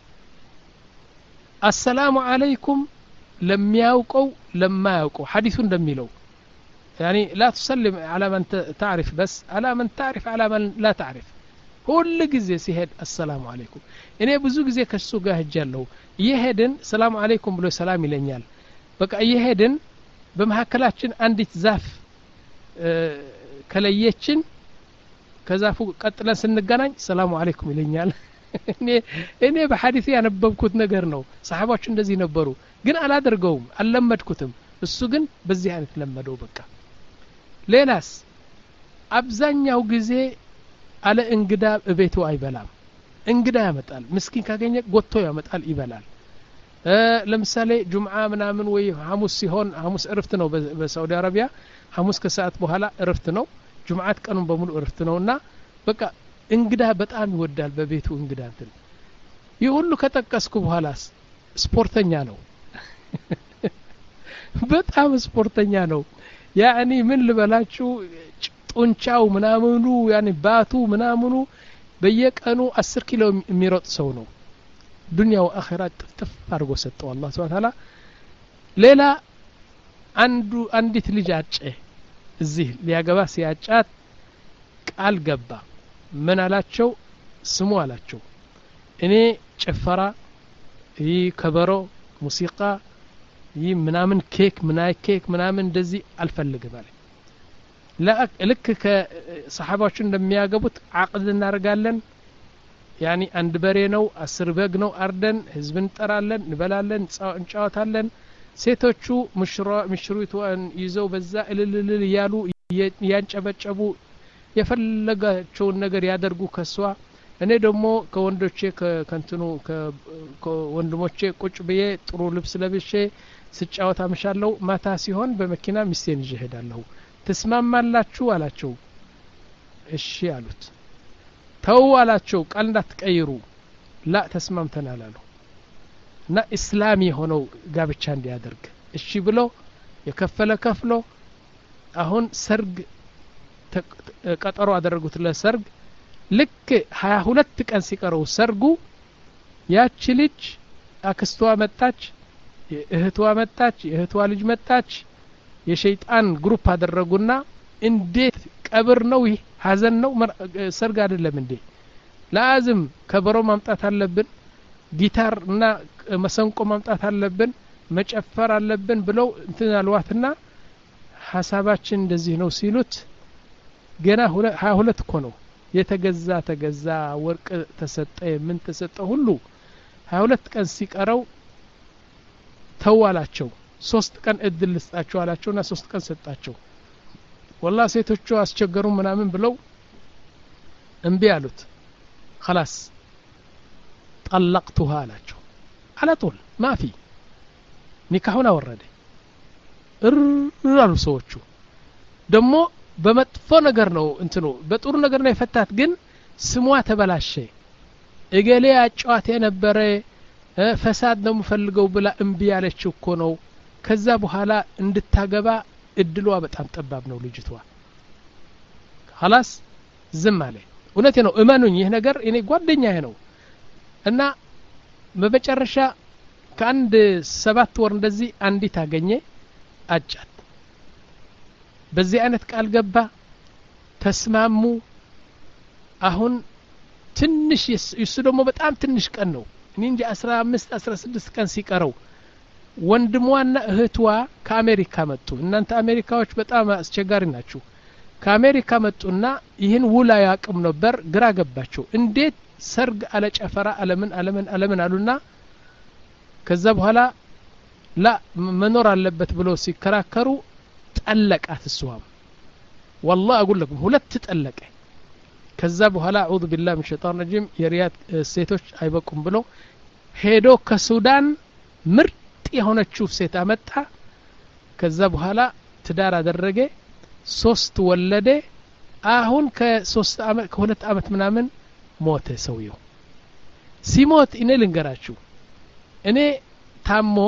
السلام عليكم ለሚያውቀው ለማያውቀው ሐዲሱ እንደሚለው يعني لا تسلم على من تعرف بس على من تعرف على من لا تعرف ሁሉ ጊዜ ሲሄድ السلام عليكم እኔ ብዙ ጊዜ ከሱ ጋር ሄጃለሁ ይሄድን ሰላም አለይኩም ብሎ ሰላም ይለኛል በቃ ይሄድን በመሐከላችን አንዲት ዛፍ ከለየችን ከዛፉ ቀጥለን ስንገናኝ ሰላም አለይኩም ይለኛል እኔ እኔ በሐዲስ ያነበብኩት ነገር ነው ሰሃባዎች እንደዚህ ነበሩ ግን አላደርገውም አልለመድኩትም እሱ ግን በዚህ አይነት ለመደው በቃ ሌላስ አብዛኛው ጊዜ አለ እንግዳ እቤቱ አይበላም እንግዳ ያመጣል ምስኪን ካገኘ ጎቶ ያመጣል ይበላል ለምሳሌ ጁምዓ ምናምን ወይ ሐሙስ ሲሆን ሐሙስ እረፍት ነው በሳውዲ አረቢያ ሐሙስ ከሰዓት በኋላ እረፍት ነው ጁምዓት ቀኑን በሙሉ እረፍት ነውና በቃ እንግዳ በጣም ይወዳል በቤቱ እንግዳ እንትን ይሁሉ ከጠቀስኩ በኋላስ ስፖርተኛ ነው በጣም ስፖርተኛ ነው ያኒ ምን ልበላችሁ ጡንቻው ምናምኑ ያኒ ባቱ ምናምኑ በየቀኑ አስር ኪሎ የሚሮጥ ሰው ነው ዱንያው አኺራት ጥፍጥፍ አድርጎ ሰጠው አላህ Subhanahu Ta'ala ሌላ አንዱ አንዲት ልጅ አጨ እዚህ ሊያገባ ሲያጫት ቃል ገባ ምን አላቸው ስሙ አላቸው እኔ ጨፈራ ይህ ከበሮ ሙዚቃ ይህ ምናምን ኬክ ምናይ ኬክ ምናምን እንደዚህ አልፈልግም አለ ለክ ከሰሃባዎች እንደሚያገቡት አቅድ እናርጋለን ያኒ አንድ በሬ ነው አስር በግ ነው አርደን ህዝብን እንጠራለን እንበላለን እንጫወታለን ሴቶቹ ሙሽራ ሙሽሪቷን ይዘው በዛ እልልል ያሉ ያንጨበጨቡ የፈለጋቸውን ነገር ያደርጉ ከሷ እኔ ደግሞ ከወንዶቼ ከከንትኑ ከወንድሞቼ ቁጭ ብዬ ጥሩ ልብስ ለብሼ ስጫወት አመሻለሁ ማታ ሲሆን በመኪና ሚስቴን ይዤ ሄዳለሁ ተስማማላችሁ አላቸው እሺ አሉት ተው አላቸው ቃል እንዳትቀይሩ ላ ተስማምተናል አሉ እና እስላም የሆነው ጋብቻ እንዲያደርግ እሺ ብሎ የከፈለ ከፍሎ አሁን ሰርግ ቀጠሮ አደረጉት ለሰርግ ልክ ሀያ ሁለት ቀን ሲቀረው ሰርጉ ያቺ ልጅ አክስቷ መጣች እህቷ መጣች የእህቷ ልጅ መጣች የሸይጣን ግሩፕ አደረጉና እንዴት ቀብር ነው ይህ ሀዘን ነው ሰርግ አይደለም እንዴ ላዝም ከበሮ ማምጣት አለብን ጊታር እና መሰንቆ ማምጣት አለብን መጨፈር አለብን ብለው እንትን አልዋትና ሐሳባችን እንደዚህ ነው ሲሉት ገና ሀያ ሁለት እኮ ነው የተገዛ ተገዛ ወርቅ ተሰጠ ምን ተሰጠ ሁሉ ሀያ ሁለት ቀን ሲቀረው ተዋላቸው ሶስት ቀን እድል ልስጣቸው አላቸውና ሶስት ቀን ሰጣቸው والله ሴቶቹ አስቸገሩ ምናምን ብለው እንቢ አሉት خلاص طلقتها አላቸው على طول ما في ኒካሁን አወረደ እራሉ ሰዎቹ ደሞ በመጥፎ ነገር ነው እንትኑ በጥሩ ነገር ነው የፈታት ግን ስሟ ተበላሸ እገሌ አጫዋት የነበረ ፈሳድ ነው ምፈልገው ብላ እንቢ ያለችው እኮ ነው ከዛ በኋላ እንድታገባ እድሏ በጣም ጠባብ ነው ልጅቷ خلاص ዝም አለ እውነቴ ነው እመኑኝ ይሄ ነገር እኔ ጓደኛዬ ነው እና በመጨረሻ ከአንድ ሰባት ወር እንደዚህ አንዲት አገኘ አጫት በዚህ አይነት ቃል ገባ ተስማሙ አሁን ትንሽ እሱ ደግሞ በጣም ትንሽ ቀን ነው እኔ እንጂ አስራ አምስት አስራ ስድስት ቀን ሲቀረው ወንድሟና እህቷ ከአሜሪካ መጡ እናንተ አሜሪካዎች በጣም አስቸጋሪ ናችሁ ከአሜሪካ መጡና ይህን ውላ ያቅም ነበር ግራ ገባቸው እንዴት ሰርግ አለ ጨፈራ አለምን አለምን አለምን አሉና ከዛ በኋላ ላ መኖር አለበት ብሎ ሲከራከሩ ጠለቃት እሷም والله اقول لكم ሁለት ጠለቀ ከዛ በኋላ አዑዙ ቢላህ ሚን ሸይጣን ረጂም የሪያድ ሴቶች አይበቁም ብሎ ሄዶ ከሱዳን ምርጥ የሆነችው ሴት አመጣ ከዛ በኋላ ትዳር አደረገ ሶስት ወለደ አሁን ከሶስት አመት ከሁለት አመት ምናምን ሞተ ሰውየው ሲሞት እኔ ልንገራችሁ እኔ ታሞ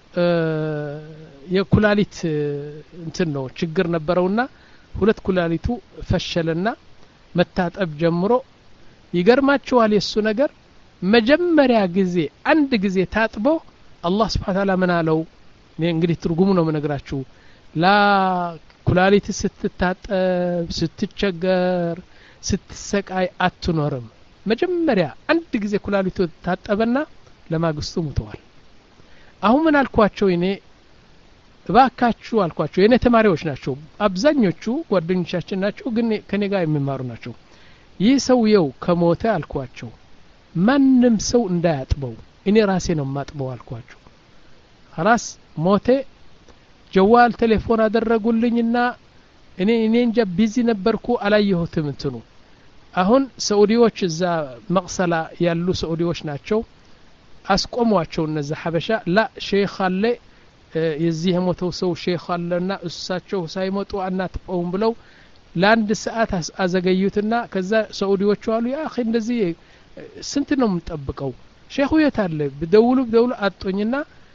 የኩላሊት እንትን ነው ችግር ነበረውና ሁለት ኩላሊቱ ፈሸለና መታጠብ ጀምሮ ይገርማችኋል የሱ ነገር መጀመሪያ ጊዜ አንድ ጊዜ ታጥቦ አላህ Subhanahu Ta'ala ምን አለው እኔ እንግዲህ ትርጉሙ ነው መነግራችሁ ላ ኩላሊት ስትታጠብ ስትቸገር ስትሰቃይ አትኖርም መጀመሪያ አንድ ጊዜ ኩላሊቱ ታጠበና ለማግስቱ ሙተዋል አሁን ምን አልኳቸው እኔ ባካችሁ አልኳቸው የኔ ተማሪዎች ናቸው አብዛኞቹ ጓደኞቻችን ናቸው ግን ከኔ ጋር የሚማሩ ናቸው ይህ ሰውየው ከሞተ አልኳቸው ማንንም ሰው እንዳያጥበው እኔ ራሴ ነው ማጥበው አልኳቸው خلاص ሞተ ጀዋል ቴሌፎን አደረጉልኝና እኔ እኔ እንጃ ቢዚ ነበርኩ አላየሁትም እንትኑ አሁን ሳኡዲዎች እዛ መቅሰላ ያሉ ሳኡዲዎች ናቸው አስቆሟቸው እነዛ ሐበሻ ላ ሼክ አለ የዚህ የሞተው ሰው ሼክ አለና እሳቸው ሳይመጡ አናጥበውም ብለው ለአንድ ሰዓት አዘገዩትና ከዛ ሳኡዲዎቹ አሉ ያ اخي እንደዚህ ስንት ነው የምንጠብቀው ሼኹ የት አለ በደውሉ በደውሉ አጥቶኝና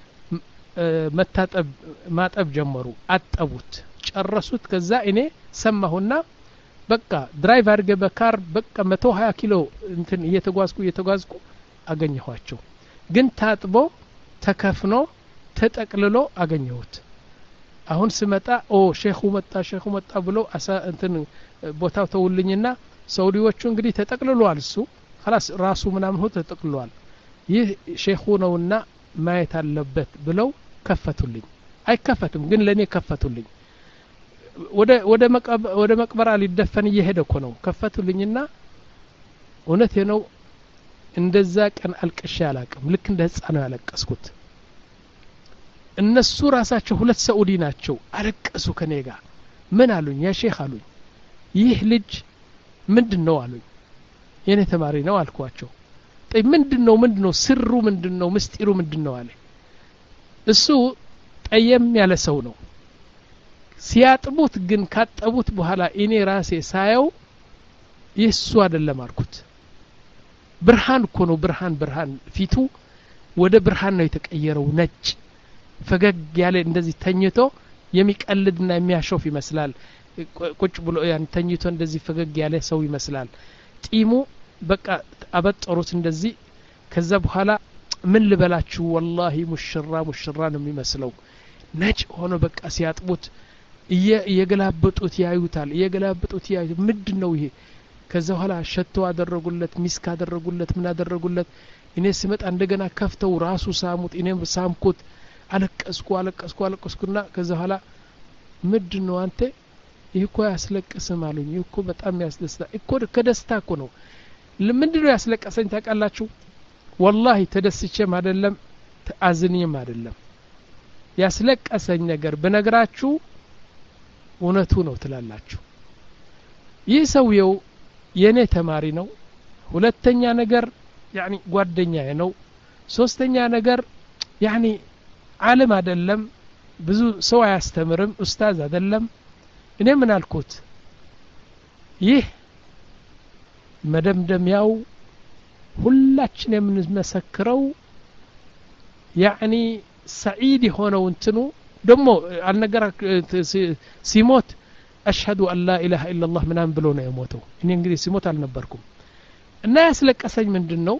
መታጠብ ማጠብ ጀመሩ አጠቡት ጨረሱት ከዛ እኔ ሰማሁና በቃ ድራይቭ አድርገ በካር በቃ መቶ ሀያ ኪሎ እንትን እየተጓዝኩ እየተጓዝኩ አገኘኋቸው ግን ታጥቦ ተከፍኖ ተጠቅልሎ አገኘሁት አሁን ስመጣ ኦ ሼኹ መጣ ሼኹ መጣ ብሎ አሳ እንትን ቦታው ተውልኝና ሳኡዲዎቹ እንግዲህ ተጠቅልሏል እሱ خلاص ራሱ ምናምን ሆ ተጠቅልሏል ይህ ሼኹ ነውና ማየት አለበት ብለው ከፈቱልኝ አይከፈትም ግን ለኔ ከፈቱልኝ ወደ ወደ ወደ መቅበራ ሊደፈን እየሄደ እኮ ነው ከፈቱልኝና እውነቴ ነው እንደዛ ቀን አልቅሼ አላቅም ልክ እንደ ህፃን ነው ያለቀስኩት እነሱ ራሳቸው ሁለት ሳኡዲ ናቸው አለቀሱ ከኔ ጋር ምን አሉኝ ያ ሼኽ አሉኝ ይህ ልጅ ምንድነው አሉኝ የኔ ተማሪ ነው አልኳቸው طيب ምንድነው ምንድነው ስሩ ምንድነው ምስጢሩ ምንድነው አለ እሱ ጠየም ያለ ሰው ነው ሲያጥቡት ግን ካጠቡት በኋላ እኔ ራሴ ሳየው ይሱ አይደለም አልኩት ብርሃን እኮ ነው ብርሃን ብርሃን ፊቱ ወደ ብርሃን ነው የተቀየረው ነጭ ፈገግ ያለ እንደዚህ ተኝቶ የሚቀልድና የሚያሾፍ ይመስላል ቁጭ ብሎ ያን ተኝቶ እንደዚህ ፈገግ ያለ ሰው ይመስላል ጢሙ በቃ አበጠሩት እንደዚህ ከዛ በኋላ ምን ልበላችሁ والله ሙሽራ ሙሽራ ነው የሚመስለው ነጭ ሆኖ በቃ ሲያጥቡት እየገላበጡት ያዩታል እየገላበጡት ያዩት ምንድነው ይሄ ከዛ በኋላ ሸቶ አደረጉለት ሚስክ አደረጉለት ምን አደረጉለት እኔ ስመጣ እንደገና ከፍተው ራሱ ሳሙት እኔም ሳምኩት አለቀስኩ አለቀስኩ አለቀስኩና ከዛ በኋላ ምንድነው አንተ ይሄ እኮ ያስለቅስም አሉኝ ይሄ እኮ በጣም ያስደስታ እኮ ከደስታ እኮ ነው ለምንድነው ያስለቀሰኝ ታውቃላችሁ والله ተደስቼም አይደለም አዝኜም አይደለም ያስለቀሰኝ ነገር በነግራችሁ እውነቱ ነው ትላላችሁ ይህ ሰውየው የኔ ተማሪ ነው ሁለተኛ ነገር يعني ጓደኛዬ ነው ሶስተኛ ነገር يعني ዓለም አይደለም ብዙ ሰው አያስተምርም ኡስታዝ አይደለም እኔ ምን አልኩት ይህ መደምደሚያው ሁላችን የምንመሰክረው يعني سعيد ሆነው እንትኑ ደሞ አልነገራ ሲሞት أشهد أن لا إله إلا الله ምናምን ብሎ ነው የሞተው እኔ እንግዲህ ሲሞት አልነበርኩም እና ያስለቀሰኝ ምንድነው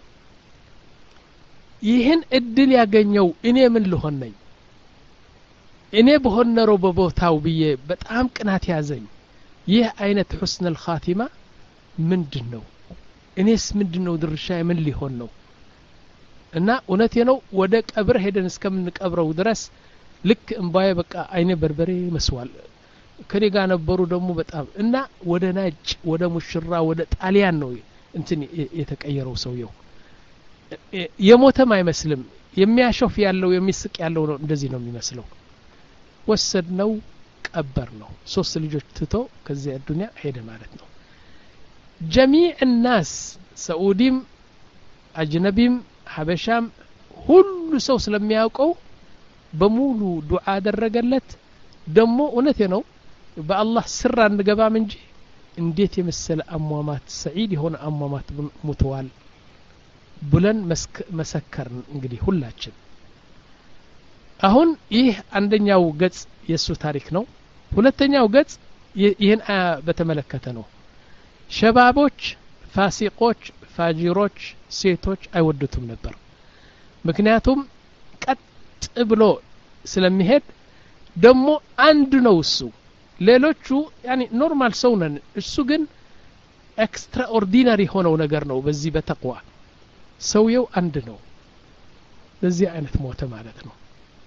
ይህን እድል ያገኘው እኔ ምን ልሆን ነኝ እኔ በሆነረው በቦታው ብዬ በጣም ቅናት ያዘኝ ይህ አይነት حسن الخاتمة ምንድነው እኔስ ምንድነው ድርሻዬ ምን ሊሆን ነው እና እውነቴ ነው ወደ ቀብር ሄደን እስከምንቀብረው ድረስ ልክ እንባዬ በቃ አይኔ በርበሬ መስዋል ከኔ ጋር ነበሩ ደግሞ በጣም እና ወደ ነጭ ወደ ሙሽራ ወደ ጣሊያን ነው እንትን የተቀየረው ሰውየው የሞተም አይመስልም የሚያሾፍ ያለው የሚስቅ ያለው ነው እንደዚህ ነው የሚመስለው ወሰድነው ቀበር ነው ሶስት ልጆች ትቶ ከዚህ ዱንያ ሄደ ማለት ነው جميع الناس سعوديم أجنبيم حبشام ሁሉ ሰው ስለሚያውቀው በሙሉ ዱዓ አደረገለት ደሞ እውነቴ ነው በአላህ ስራ እንገባም እንጂ እንዴት የመሰለ አሟማት ሰዒድ የሆነ አሟማት ሙተዋል ብለን መሰከርን እንግዲህ ሁላችን አሁን ይህ አንደኛው ገጽ የሱ ታሪክ ነው ሁለተኛው ገጽ ይህን በተመለከተ ነው ሸባቦች ፋሲቆች ፋጂሮች ሴቶች አይወዱትም ነበር ምክንያቱም ቀጥ ብሎ ስለሚሄድ ደሞ አንድ ነው እሱ ሌሎቹ ያኒ ኖርማል ሰው ነን እሱ ግን ኤክስትራ ኦርዲናሪ ሆነው ነገር ነው በዚህ በተቅዋ ሰውየው አንድ ነው በዚህ አይነት ሞተ ማለት ነው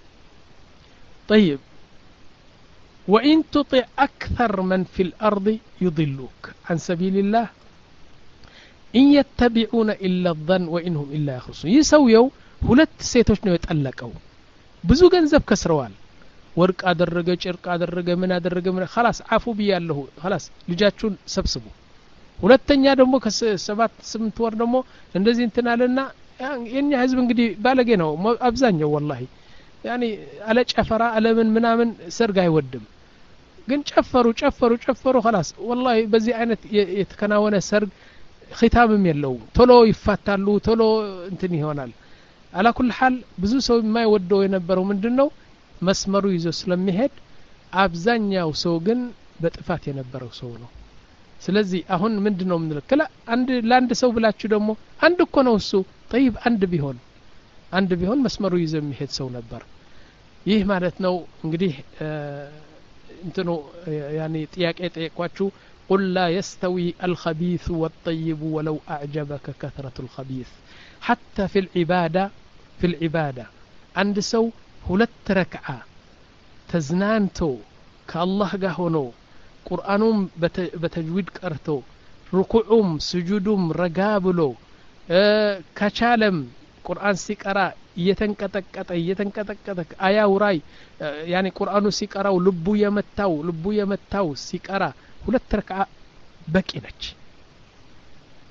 طيب وإن تطع أكثر من في الأرض يضلوك عن سبيل الله إن يتبعون إلا الظن وإنهم إلا يخرصون يسويو ሁለት ሴቶች ነው የተጠለቀው ብዙ ገንዘብ ከስረዋል ወርቅ አደረገ ጭርቅ አደረገ ምን አደረገ ምን خلاص አፉ ቢያለሁ خلاص ልጃችሁን ሰብስቡ ሁለተኛ ደግሞ ከሰባት ስምንት ወር ደግሞ እንደዚህ እንትናልና የኛ ህዝብ እንግዲህ ባለጌ ነው አብዛኛው والله يعني አለ ጨፈራ አለምን ምናምን ሰርግ አይወድም ግን ጨፈሩ ጨፈሩ ጨፈሩ خلاص والله በዚህ አይነት የተከናወነ ሰርግ ختامም የለው ቶሎ ይፋታሉ ቶሎ እንትን ይሆናል على كل حال ብዙ ሰው የማይወደው የነበረው ምንድነው መስመሩ ይዞ ስለሚሄድ አብዛኛው ሰው ግን በጥፋት የነበረው ሰው ነው ስለዚህ አሁን ምንድነው ምንልከላ አንድ ላንድ ሰው ብላችሁ ደግሞ አንድ እኮ ነው እሱ طيب አንድ ቢሆን አንድ ቢሆን መስመሩ ይዞ የሚሄድ ሰው ነበር ይህ ማለት ነው እንግዲህ እንትኑ ያኒ ጥያቄ ጠይቋችሁ قل لا يستوي الخبيث والطيب ولو أعجبك كثرة الخبيث حتى في العبادة في العبادة عند سو ሁለት ረክዓ ተዝናንቶ ከአላህ ጋር ሆኖ ቁርአኑም በተጅዊድ ቀርቶ ሩኩዑም ስጁዱም ረጋ ብሎ ከቻለም ቁርአን ሲቀራ እየተንቀጠቀጠ እየተንቀጠቀጠ አያው ራይ ያኒ ቁርአኑ ሲቀራው ልቡ የመታው ልቡ የመታው ሲቀራ ሁለት ረክዓ በቂ ነች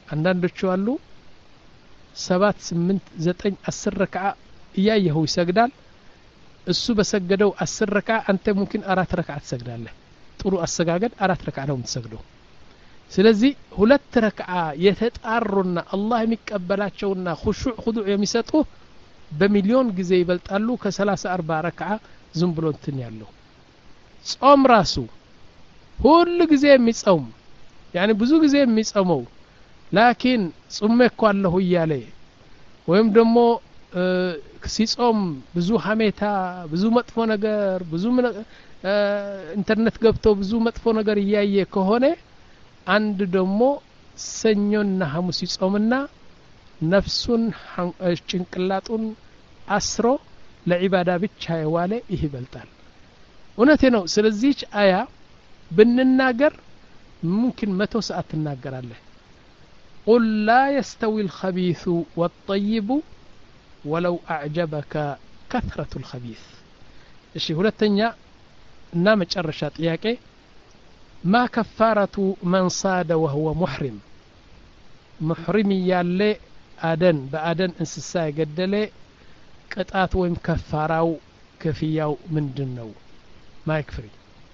አንዳንዶቹ አሉ ሰባት ስምንት ዘጠኝ አስር ረክዓ እያየሁ ይሰግዳል እሱ በሰገደው አስር ረክዓ አንተ ሙምኪን አራት ረክዓ ትሰግዳለህ ጥሩ አሰጋገድ አራት ረክዓ ነው የምትሰግደው ስለዚህ ሁለት ረክዓ የተጣሩና አላህ የሚቀበላቸውና ኹሹዕ ኹዱዕ የሚሰጡ በሚሊዮን ጊዜ ይበልጣሉ ከ30 40 ረክዓ ዝም ብሎ እንትን ያለው ጾም ራሱ ሁሉ ጊዜ የሚጾም يعني ብዙ ጊዜ የሚጾመው ላኪን ጾመኩ አለሁ ይያለ ወይም ደግሞ ሲጾም ብዙ ሐሜታ ብዙ መጥፎ ነገር ብዙ ኢንተርኔት ገብቶ ብዙ መጥፎ ነገር ይያየ ከሆነ አንድ ደግሞ ሰኞና ሐሙስ ይጾምና ነፍሱን ጭንቅላቱን አስሮ ለዒባዳ ብቻ የዋለ ይህ ይበልጣል እውነቴ ነው ስለዚህ አያ ብንናገር ممكن መቶ ሰዓት ትናገራለህ قل لا يستوي الخبيث والطيب ولو أعجبك كثرة الخبيث እሺ ሁለተኛ እና መጨረሻ ጥያቄ ما كفارة من صاد وهو محرم محرم ያለ አደን በአደን እንስሳ የገደለ ቅጣት ወይም ከፋራው ከፍያው ምንድነው ማይክ ፍሪ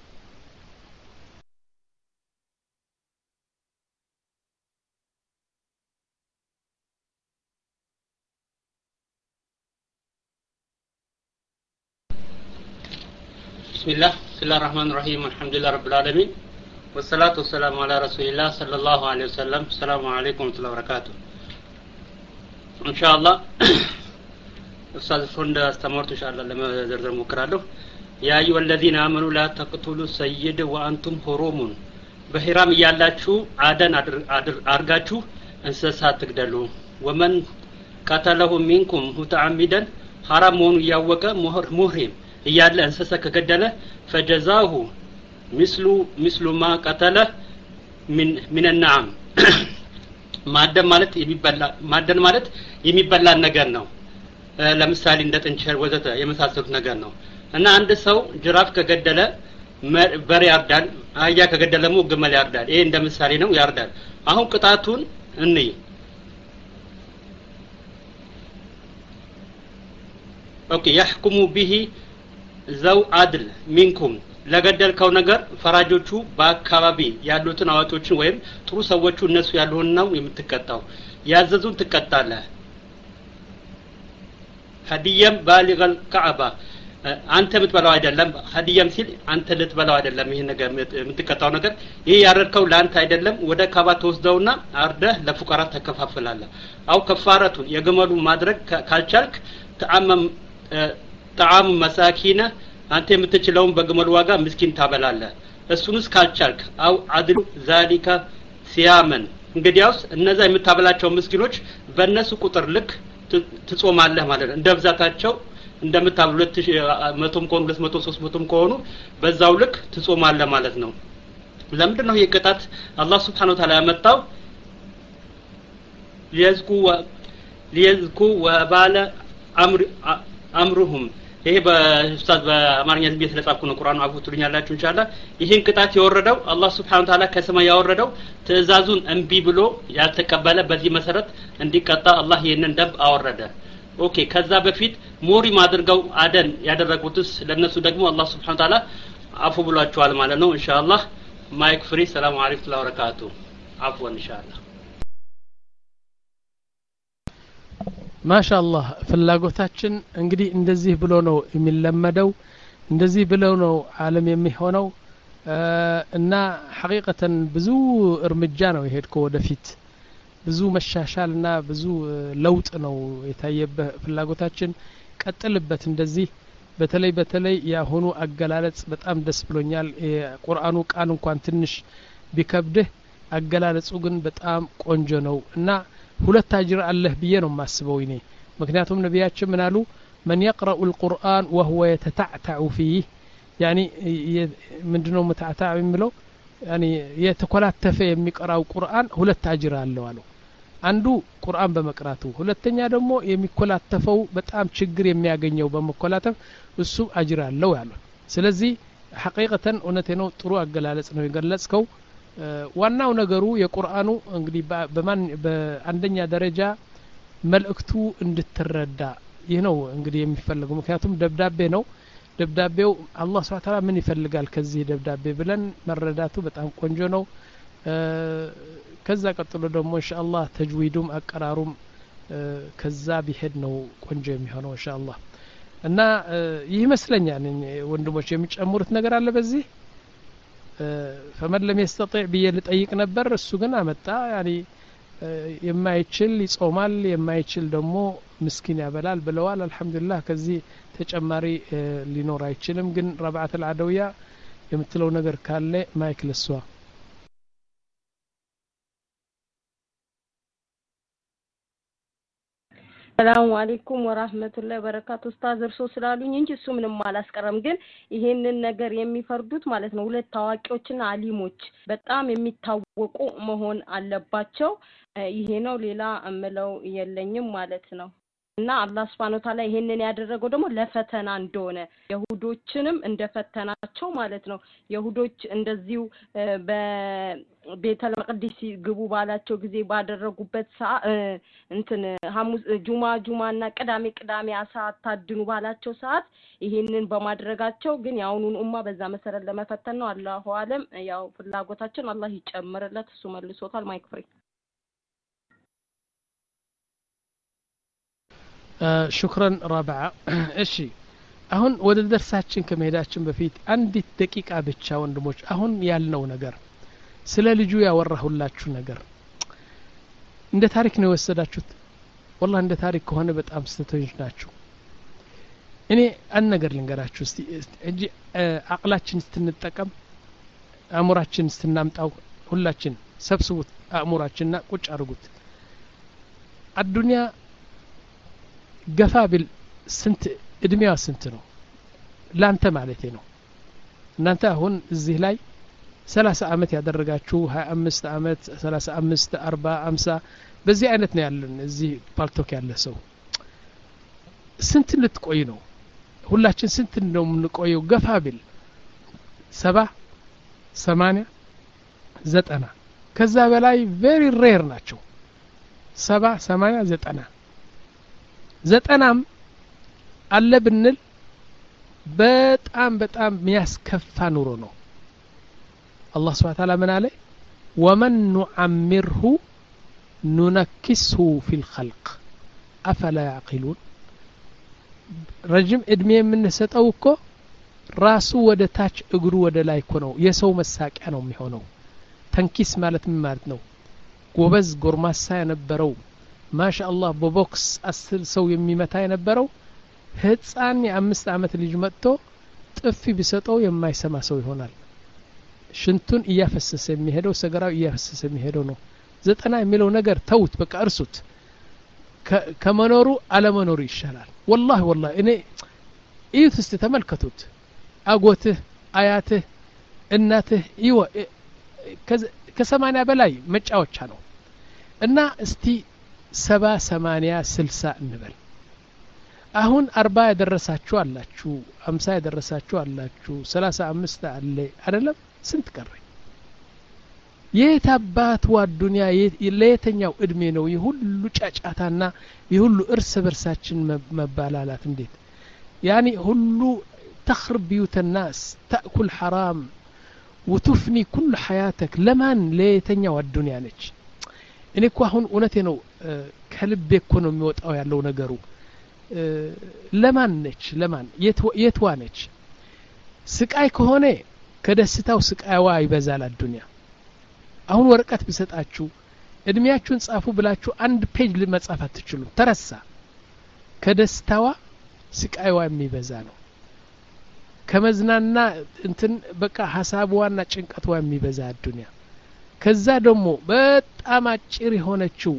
بسم الله بسم الله الرحمن الرحيم الحمد لله رب العالمين والصلاة والسلام على رسول الله صلى الله عليه وسلم السلام عليكم ورحمة الله وبركاته إن شاء الله أستاذ فند استمرت إن شاء الله لما زرزر مكراله يا أيها الذين آمنوا لا تقتلوا السيد وأنتم حرم بحرام يالاتشو عادن أرغاتشو انسسات تقدلوا ومن قتله منكم متعمدا حرام مون ياوك محرم እያለ እንሰሳ ከገደለ فجزاه مثل مثل ما قتل من من النعم ማደን ማለት የሚበላ ማደን ማለት የሚበላ ነገር ነው ለምሳሌ እንደ ጥንቸል ወዘተ የመሳሰሉት ነገር ነው እና አንድ ሰው ጅራፍ ከገደለ በሬ ያርዳል አህያ ከገደለ ሞ ግመል ያርዳል ይሄ እንደ ምሳሌ ነው ያርዳል አሁን ቅጣቱን እንይ ኦኬ يحكم به ዘው አድል ሚንኩም ለገደልከው ነገር ፈራጆቹ በአካባቢ ያሉትን አዋቂዎችን ወይም ጥሩ ሰዎቹ እነሱ ያሉን ነው የምትቀጣው ያዘዙን ትቀጣለህ ሀዲየም ባሊገል ከዓባ አንተ የምትበላው አይደለም ሀዲየም ሲል አንተ ልትበላው አይደለም ይሄ ነገር የምትቀጣው ነገር ይሄ ያረድከው ለአንተ አይደለም ወደ ካባ ተወስደውና አርደህ ለፉቀራ ተከፋፍላለህ አው ከፋረቱን የግመሉ ማድረግ ካልቻልክ ተአመም طعام مساكين አንተ የምትችለውን በግመል ዋጋ ምስኪን ታበላለህ እሱንስ ካልቻልክ አው አድሉ ذلك ሲያመን እንግዲያውስ እነዛ የምታበላቸው ምስኪኖች በእነሱ ቁጥር ልክ ትጾማለህ ማለት ነው እንደብዛታቸው እንደምታበሉ ሁለት መቶ ከሆኑ ሁለት መቶ ሶስት መቶ ከሆኑ በዛው ልክ ትጾማለህ ማለት ነው ለምንድን ነው የቅጣት አላህ Subhanahu Wa Ta'ala ያመጣው ሊዝኩ ሊዝኩ ወባለ አምር አምሩሁም ይሄ በኡስታዝ በአማርኛ ዝም ስለጻፍኩ ነው ቁርአኑ አፉቱልኛላችሁ ኢንሻአላህ ይሄን ቅጣት የወረደው አላህ Subhanahu Wa Ta'ala ከሰማይ ያወረደው ትእዛዙን እንቢ ብሎ ያልተቀበለ በዚህ መሰረት እንዲቀጣ አላህ ይሄንን ደንብ አወረደ ኦኬ ከዛ በፊት ሞሪ ማድርገው አደን ያደረጉትስ ለነሱ ደግሞ አላህ Subhanahu Wa Ta'ala አፉ ብሏቸዋል ማለት ነው ኢንሻአላህ ማይክ ፍሪ ሰላም አለይኩም ወራህመቱ አፍወን ኢንሻአላህ ማሻአላህ ፍላጎታችን እንግዲህ እንደዚህ ብሎ ነው የሚለመደው እንደዚህ ብለው ነው ዓለም የሚሆነው እና ሐቂቀተን ብዙ እርምጃ ነው የሄድከው ወደፊት ብዙ መሻሻልና ብዙ ለውጥ ነው የታየበት ፍላጎታችን ቀጥልበት እንደዚህ በተለይ በተለይ ያሁኑ አገላለጽ በጣም ደስ ብሎኛል የቁርአኑ ቃል እንኳን ትንሽ ቢከብድህ አገላለጹ ግን በጣም ቆንጆ ነው እና ሁለት አጅር አለህ ብዬ ነው ማስበው እኔ ምክንያቱም ነብያችን ምን አሉ من يقرأ القرآن وهو يتتعتع فيه يعني ምንድነው መታዕታዕ የሚለው يعني የተኮላተፈ የሚቀራው ቁርአን ሁለት አጅር አለው አሉ አንዱ ቁርአን በመቅራቱ ሁለተኛ ደግሞ የሚኮላተፈው በጣም ችግር የሚያገኘው በመኮላተፍ እሱ አጅር አለው ያለው ስለዚህ ሐቂቀተን እውነቴ ነው ጥሩ አገላለጽ ነው የገለጽከው ዋናው ነገሩ የቁርአኑ እንግዲህ በማን በአንደኛ ደረጃ መልእክቱ እንድትረዳ ይህ ነው እንግዲህ የሚፈልገው ምክንያቱም ደብዳቤ ነው ደብዳቤው አላህ Subhanahu Wa Ta'ala ምን ይፈልጋል ከዚህ ደብዳቤ ብለን መረዳቱ በጣም ቆንጆ ነው ከዛ ቀጥሎ ደግሞ ኢንሻአላህ ተጅዊዱም አቀራሩም ከዛ ቢሄድ ነው ቆንጆ የሚሆነው ኢንሻአላህ እና ይህ ይመስለኛል ወንድሞች የሚጨምሩት ነገር አለ በዚህ فمن لم يستطيع بيلطيق ነበር እሱ ግን አመጣ يعني የማይችል ይጾማል የማይችል ደግሞ ምስኪን ያበላል ብለዋል አልহামዱሊላህ ከዚህ ተጨማሪ ሊኖር አይችልም ግን ረብዓት العدوية የምትለው ነገር ካለ ማይክ ለሷ ሰላም አለይኩም ወራህመቱላሂ ወበረካቱ ኡስታዝ እርሶ ስላሉኝ እንጂ እሱ ምንም አላስቀረም ግን ይሄንን ነገር የሚፈርዱት ማለት ነው ሁለት ታዋቂዎችና አሊሞች በጣም የሚታወቁ መሆን አለባቸው ይሄ ነው ሌላ እምለው የለኝም ማለት ነው እና አላህ Subhanahu Wa Ta'ala ይሄንን ያደረገው ደግሞ ለፈተና እንደሆነ ይሁዶችንም እንደፈተናቸው ማለት ነው ይሁዶች እንደዚሁ በቤተል መቅዲስ ግቡ ባላቸው ጊዜ ባደረጉበት ሰዓት እንትን ሐሙስ ጁማ ጁማና ቅዳሜ ቅዳሜ አሳት ታድኑ ባላቸው ሰዓት ይሄንን በማድረጋቸው ግን ያውኑን ኡማ በዛ መሰረት ለመፈተን ነው አላሁ አለም ያው ፍላጎታችን አላህ ይጨምርለት እሱ መልሶታል ማይክ ፍሪ شكرا رابعه እሺ አሁን ወደ ደርሳችን ከመሄዳችን በፊት አንዲት ደቂቃ ብቻ ወንድሞች አሁን ያልነው ነገር ስለ ልጁ ያወራሁላችሁ ነገር እንደ ታሪክ ነው ወሰዳችሁት والله እንደ ታሪክ ከሆነ በጣም ስተቶች ናችሁ እኔ አንድ ነገር ልንገራችሁ እስቲ እንጂ አቅላችን ስትንጠቀም አእምሮአችን ስትናምጣው ሁላችን ሰብስቡት አእምሮአችንና ቁጭ አድርጉት አዱንያ ገፋ ቢል ስንት እድሜዋ ስንት ነው ላንተ ማለቴ ነው እናንተ አሁን እዚህ ላይ ሰላሳ አመት ያደረጋችሁ ሀያ አምስት አመት ሰላሳ አምስት አርባ አምሳ በዚህ አይነት ነው ያለን እዚህ ፓልቶክ ያለ ሰው ስንት ልትቆይ ነው ሁላችን ስንት ነው የምንቆየው ገፋ ቢል ሰባ ሰማንያ ዘጠና ከዛ በላይ very rare ናቸው ሰባ ሰማንያ ዘጠና ዘጠናም አለ ብንል በጣም በጣም የሚያስከፋ ኑሮ ነው አላህ Subhanahu Wa Ta'ala ምን አለ ومن نعمره ننكسه في الخلق افلا يعقلون ረጅም እድሜ የምንሰጠው እኮ ራሱ ወደ ታች እግሩ ወደ ላይ እኮ ነው የሰው መሳቂያ ነው የሚሆነው ተንኪስ ማለት ምን ማለት ነው ጎበዝ ጎርማሳ የነበረው ማሻአላህ በቦክስ አስር ሰው የሚመታ የነበረው ህፃን የአምስት አመት ልጅ መጥቶ ጥፊ ቢሰጠው የማይሰማ ሰው ይሆናል ሽንቱን እያፈሰሰ የሚሄደው ሰገራው እያፈሰሰ የሚሄደው ነው ዘጠና የሚለው ነገር ተውት በቃ እርሱት ከመኖሩ አለመኖሩ ይሻላል والله والله እኔ እዩት እስቲ ተመልከቱት አጎትህ አያትህ እናትህ ይወ ከሰማንያ በላይ መጫወቻ ነው እና እስቲ ሰባ ሰማንያ ስልሳ እንበል አሁን አርባ ያደረሳችሁ አላችሁ ሃምሳ ያደረሳችሁ አላችሁ ሰላሳ አምስት አለ አይደለም ስንት ቀረ የታባት ወዱንያ ለየተኛው እድሜ ነው ይሁሉ ጫጫታና ይሁሉ እርስ በርሳችን መባላላት እንዴት ያኒ ሁሉ تخرب بيوت الناس تأكل حرام وتفني كل حياتك لمن ليتኛው الدنيا ነች እኔ እኮ አሁን እውነቴ ነው ከልቤ እኮ ነው የሚወጣው ያለው ነገሩ ለማን ነች ለማን የትዋ ነች ስቃይ ከሆነ ከደስታው ስቃይዋ ይበዛል አዱንያ አሁን ወረቀት ቢሰጣችሁ እድሜያችሁን ጻፉ ብላችሁ አንድ ፔጅ ለመጻፍ አትችሉም ተረሳ ከደስታዋ ስቃይዋ የሚበዛ ነው ከመዝናና እንትን በቃ ሐሳቧና ጭንቀቷ የሚበዛ አዱንያ ከዛ ደግሞ በጣም አጭር የሆነችው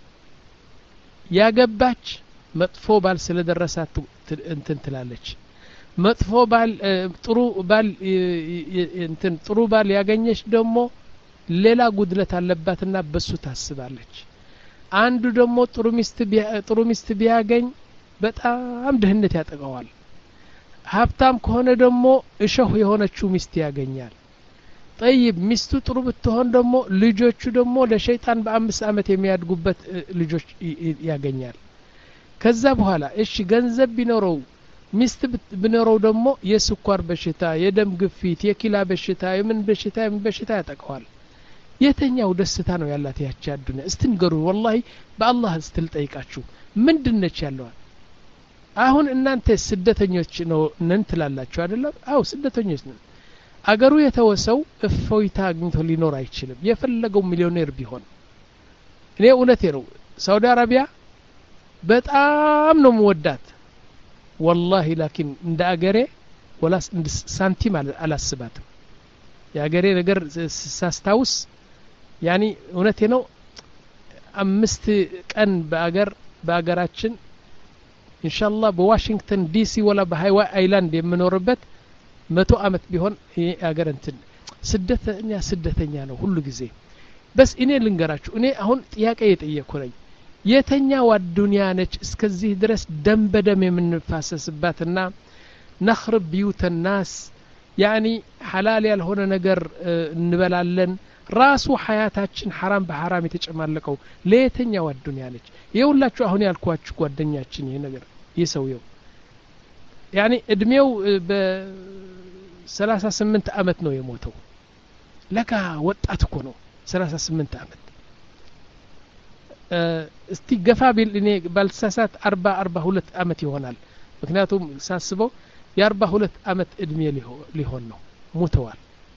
ያገባች መጥፎ ባል ስለደረሳት እንትን ትላለች መጥፎ ባል ጥሩ ባል እንትን ጥሩ ባል ያገኘች ደግሞ ሌላ ጉድለት አለባትና በሱ ታስባለች አንዱ ደግሞ ጥሩ ሚስት ጥሩ ሚስት ቢያገኝ በጣም ድህነት ያጠቃዋል ሀብታም ከሆነ ደግሞ እሸሁ የሆነችው ሚስት ያገኛል طيب ሚስቱ ጥሩ ብትሆን ደግሞ ልጆቹ ደግሞ ለሸይጣን በአምስት አመት የሚያድጉበት ልጆች ያገኛል ከዛ በኋላ እሺ ገንዘብ ቢኖረው ሚስት ቢኖረው ደግሞ የስኳር በሽታ የደም ግፊት የኪላ በሽታ የምን በሽታ የምን በሽታ ያጠቃዋል የተኛው ደስታ ነው ያላት ያቺ አዱንያ እስትንገሩ ወላሂ በአላህ እስትልጠይቃችሁ ምንድነች ያለው አሁን እናንተ ስደተኞች ነው ነን ትላላችሁ አይደለም አው ስደተኞች ነን አገሩ የተወሰው እፎይታ አግኝቶ ሊኖር አይችልም የፈለገው ሚሊዮኔር ቢሆን እኔ እውነቴ ነው ሳውዲ አረቢያ በጣም ነው መወዳት والله لكن እንደ አገሬ ወላስ እንደ ሳንቲም አላስባትም የአገሬ ነገር ሳስታውስ ያኒ እውነቴ ነው አምስት ቀን በአገር በአገራችን ኢንሻአላህ በዋሽንግተን ዲሲ ወላ በሃይዋይ አይላንድ የምኖርበት መቶ አመት ቢሆን አገር እንትን ስደተኛ ስደተኛ ነው ሁሉ ጊዜ በስ እኔ ልንገራችሁ እኔ አሁን ጥያቄ እየጠየቅኩ ነኝ የተኛው አዱንያ ነች እስከዚህ ድረስ ደም በደም የምንፋሰስባትና نخرب بيوت الناس يعني حلال ያልሆነ ነገር እንበላለን ራሱ ሐያታችን حرام በሐራም የተጨማለቀው ለየተኛው አዱንያ ነች ይኸውላችሁ አሁን ያልኳችሁ ጓደኛችን ይሄ ነገር ይሰውየው يعني እድሜው በ38 አመት ነው የሞተው ለካ ወጣት እኮ ነው ሰላሳ ስምንት አመት እስቲ ገፋ ቢል እኔ ባልሳሳት አርባ አርባ ሁለት አመት ይሆናል ምክንያቱም ሳስበው የአርባ ሁለት አመት እድሜ ሊሆን ነው ሞተዋል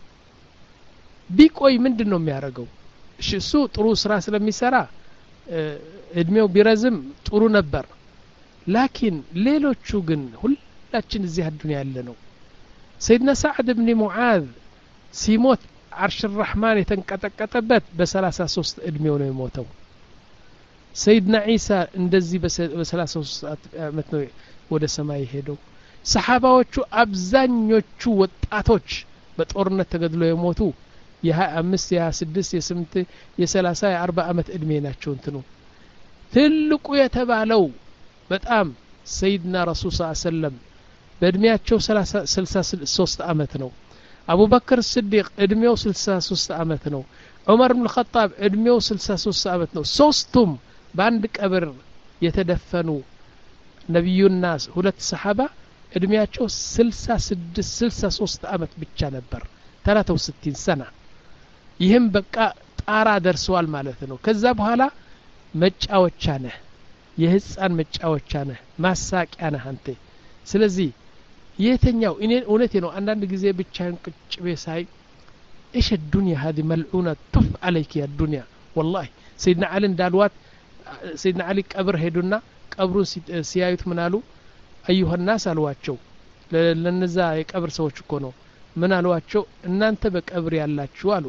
ቢቆይ ምንድነው የሚያደርገው እሺ እሱ ጥሩ ስራ ስለሚሰራ እድሜው ቢረዝም ጥሩ ነበር ላኪን ሌሎቹ ግን ሁላችን እዚህ አዱንያ ያለ ነው ሰይድና ሰዓድ ኢብኑ ሙዓዝ ሲሞት عرش الرحمن የተንቀጠቀጠበት በ33 እድሜው ነው የሞተው سيدنا عيسى እንደዚህ በ33 አመት ነው ወደ ሰማይ ሄደው ሰሃባዎቹ አብዛኞቹ ወጣቶች በጦርነት ተገድለው የሞቱ የ25 የ26 የ8 የ30 የ40 አመት እድሜ ናቸው እንትኑ ትልቁ የተባለው በጣም ሰይድና ረሱል ሰለላሁ ዐለይሂ ወሰለም በእድሜያቸው ስልሳ ሶስት አመት ነው አቡ በክር ሲዲቅ እድሜው ስልሳ ሶስት አመት ነው ዑመር ኢብኑ ኸጣብ እድሜው ስልሳ ሶስት አመት ነው ሶስቱም በአንድ ቀብር የተደፈኑ ነብዩና ሁለት ሰሃባ እድሜያቸው ስልሳ ስድስት ስልሳ ሶስት አመት ብቻ ነበር ثلاثة وستين سنه ይህም በቃ ጣራ ደርሷል ማለት ነው ከዛ በኋላ መጫወቻ ነህ የህፃን መጫወቻ ነህ ማሳቂያ ነህ አንተ ስለዚህ የተኛው እኔ እውነቴ ነው አንዳንድ ጊዜ ብቻን ቁጭ በሳይ ايش الدنيا هذه ملعونه طف عليك يا الدنيا والله سيدنا علي እንዳልዋት سيدنا علي ቀብር ሄዱና ቀብሩን ሲያዩት ምን አሉ ايها الناس አልዋቸው ለነዛ የቀብር ሰዎች እኮ ነው ምን አልዋቸው እናንተ በቀብር ያላችሁ አሉ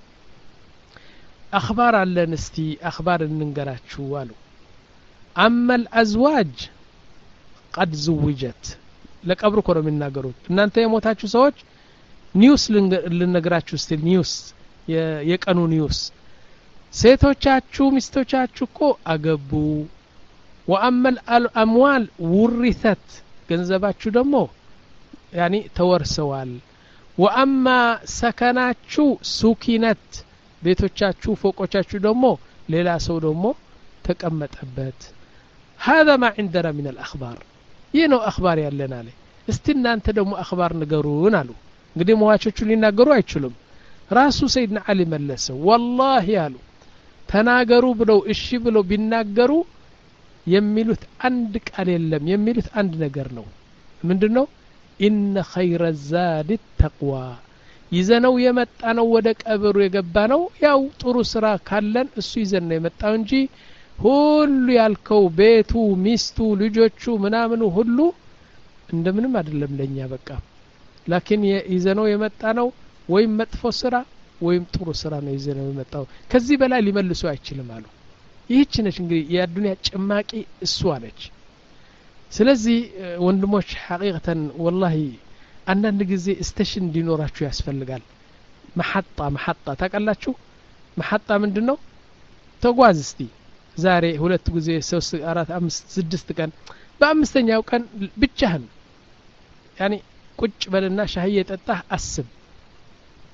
اخبار አለን እስቲ اخبار እንንገራችሁ አሉ اما الازواج قد زوجت ለቀብሩ እኮ ነው የሚናገሩት እናንተ የሞታችሁ ሰዎች ኒውስ ልንነግራችሁ እስቲ ኒውስ የቀኑ ኒውስ ሴቶቻችሁ ሚስቶቻችሁ እኮ አገቡ واما الاموال ورثت ገንዘባችሁ ደግሞ يعني ተወርሰዋል واما سكناችሁ سكنت ቤቶቻችሁ ፎቆቻችሁ ደግሞ ሌላ ሰው ደግሞ ተቀመጠበት هذا ما عندنا من الاخبار ይነው አخبار ያለና አለ እስቲ እናንተ ደግሞ አخبار ንገሩን አሉ እንግዲህ ሟቾቹ ሊናገሩ አይችሉም ራሱ ሰይድና አሊ መለሰ والله ያሉ ተናገሩ ብለው እሺ ብለው ቢናገሩ የሚሉት አንድ ቃል የለም የሚሉት አንድ ነገር ነው ምንድነው ان خير الزاد التقوى ይዘነው የመጣነው ወደ ቀብሩ የገባነው ያው ጥሩ ስራ ካለን እሱ ይዘን ነው የመጣው እንጂ ሁሉ ያልከው ቤቱ ሚስቱ ልጆቹ ምናምኑ ሁሉ እንደምንም አይደለም ለኛ በቃ ላኪን ይዘነው የመጣነው ወይም መጥፎ ስራ ወይም ጥሩ ስራ ነው ይዘነው የመጣው ከዚህ በላይ ሊመልሱ አይችልም አሉ ይህች ነች እንግዲህ የአዱንያ ጭማቂ እሷ ነች ስለዚህ ወንድሞች ሐቂቀተን والله አንዳንድ ጊዜ ስቴሽን እንዲኖራችሁ ያስፈልጋል መሐጣ መሐጣ ታውቃላችሁ መሐጣ ምንድነው ተጓዝ እስቲ ዛሬ ሁለት ጊዜ ሶስት አራት አምስት ስድስት ቀን በአምስተኛው ቀን ብቻህን يعني ቁጭ በልና ሻሂ የጠጣህ አስብ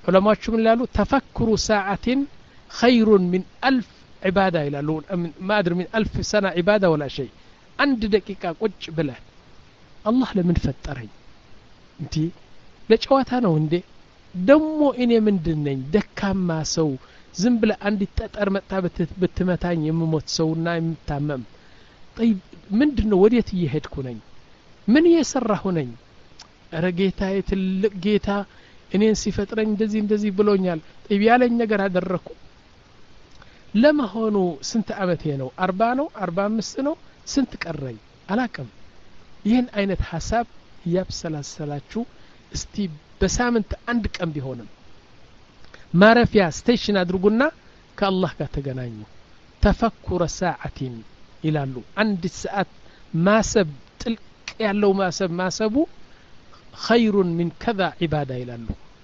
ዑለማዎቹ ምን ይላሉ ተፈክሩ ሰዓትን خير من ألف عبادة ይላሉ ما أدري من ألف سنة عبادة ولا شيء አንድ ደቂቃ ቁጭ ብለህ አላህ ለምን ፈጠረኝ እንዴ ለጨዋታ ነው እንዴ ደሞ እኔ ምንድነኝ ደካማ ሰው ዝም ብለ አንድ ጠጠር መጣ ብትመታኝ የምሞት ሰውና የምታመም طيب ምንድነው ወዴት እየሄድኩ ነኝ ምን እየሰራሁ ነኝ ኧረ ጌታዬ ትልቅ ጌታ እኔን ሲፈጥረኝ እንደዚህ እንደዚህ ብሎኛል طيب ያለኝ ነገር አደረኩ ለመሆኑ ስንት አመቴ ነው አርባ ነው አርባ አምስት ነው ስንት ቀረኝ አላቅም ይህን አይነት ሐሳብ ያብሰላሰላችሁ እስቲ በሳምንት አንድ ቀን ቢሆንም ማረፊያ ስቴሽን አድርጉና ከአላህ ጋር ተገናኙ ተፈኩረ ሰዓቲን ይላሉ አንድ ሰዓት ማሰብ ጥልቅ ያለው ማሰብ ማሰቡ خير من كذا عبادة ይላሉ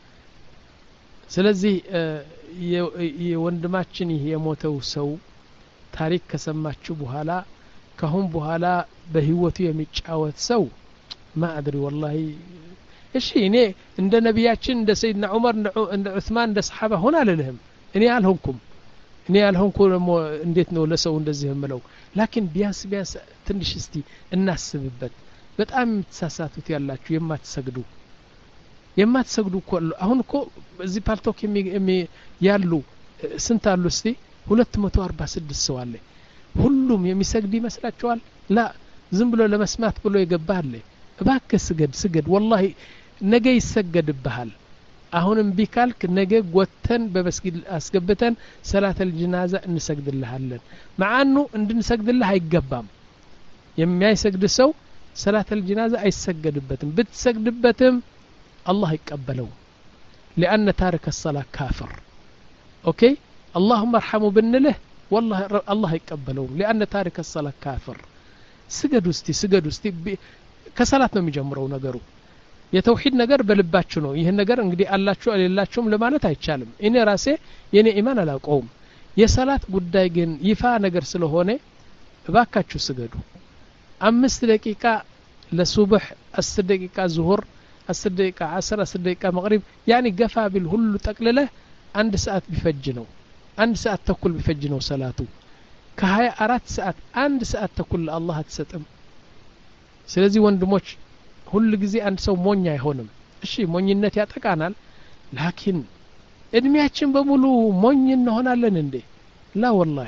ስለዚህ የወንድማችን ይሄ የሞተው ሰው ታሪክ ከሰማችሁ በኋላ ከሁን በኋላ በህይወቱ የሚጫወት ሰው ማአድሪ والله እሺ እኔ እንደ ነብያችን እንደ ሰይድና ዑመር እንደ ዑስማን እንደ ሰሃባ ሆነ አልልህም እኔ አልሆንኩም እኔ አልሆንኩ እንዴት ነው ለሰው እንደዚህ የምለው ላኪን ቢያንስ ቢያንስ ትንሽ እስቲ እናስብበት በጣም ተሳሳቱት ያላችሁ የማትሰግዱ የማትሰግዱ እኮ አሁን እኮ እዚህ ፓልቶክ ያሉ ስንት አሉ እስቲ ሁለት መቶ አርባ ስድስት ሰው አለ ሁሉም የሚሰግድ ይመስላችኋል ላ ዝም ብሎ ለመስማት ብሎ ይገባል እባክህ ስገድ ስገድ والله ነገ ይሰገድብሃል አሁንም ቢካልክ ነገ ጎተን በመስጊድ አስገብተን ሰላተል ጀናዛ እንሰግድልሃለን ማአኑ እንድንሰግድልህ አይገባም የሚያይሰግድ ሰው ሰላተል ጀናዛ አይሰገድበትም ብትሰግድበትም الله يقبله لأن تارك الصلاة كافر أوكي اللهم ارحمه بالنله والله الله يقبله لأن تارك الصلاة كافر سجدوا استي سجدوا استي كصلاة ነው የሚጀምረው ነገሩ የተውሂድ ነገር በልባችሁ ነው ይሄን ነገር እንግዲህ አላችሁ አለላችሁም ለማለት አይቻልም እኔ ራሴ የኔ ኢማን አላውቀውም የሰላት ጉዳይ ግን ይፋ ነገር ስለሆነ እባካችሁ ስገዱ አምስት ደቂቃ ለሱብህ አስር ደቂቃ ዙሁር አስር ደቂቃ አስር አስር ደቂቃ መግሪብ ያኒ ገፋ ቢል ሁሉ ጠቅልለህ አንድ ሰዓት ቢፈጅ ነው አንድ ሰዓት ተኩል ቢፈጅ ነው ሰላቱ ከሀያ አራት ሰዓት አንድ ሰዓት ተኩል ለአላህ አትሰጥም ስለዚህ ወንድሞች ሁሉ ጊዜ አንድ ሰው ሞኝ አይሆንም እሺ ሞኝነት ያጠቃናል ላኪን እድሜያችን በሙሉ ሞኝ እንሆናለን እንዴ ላ والله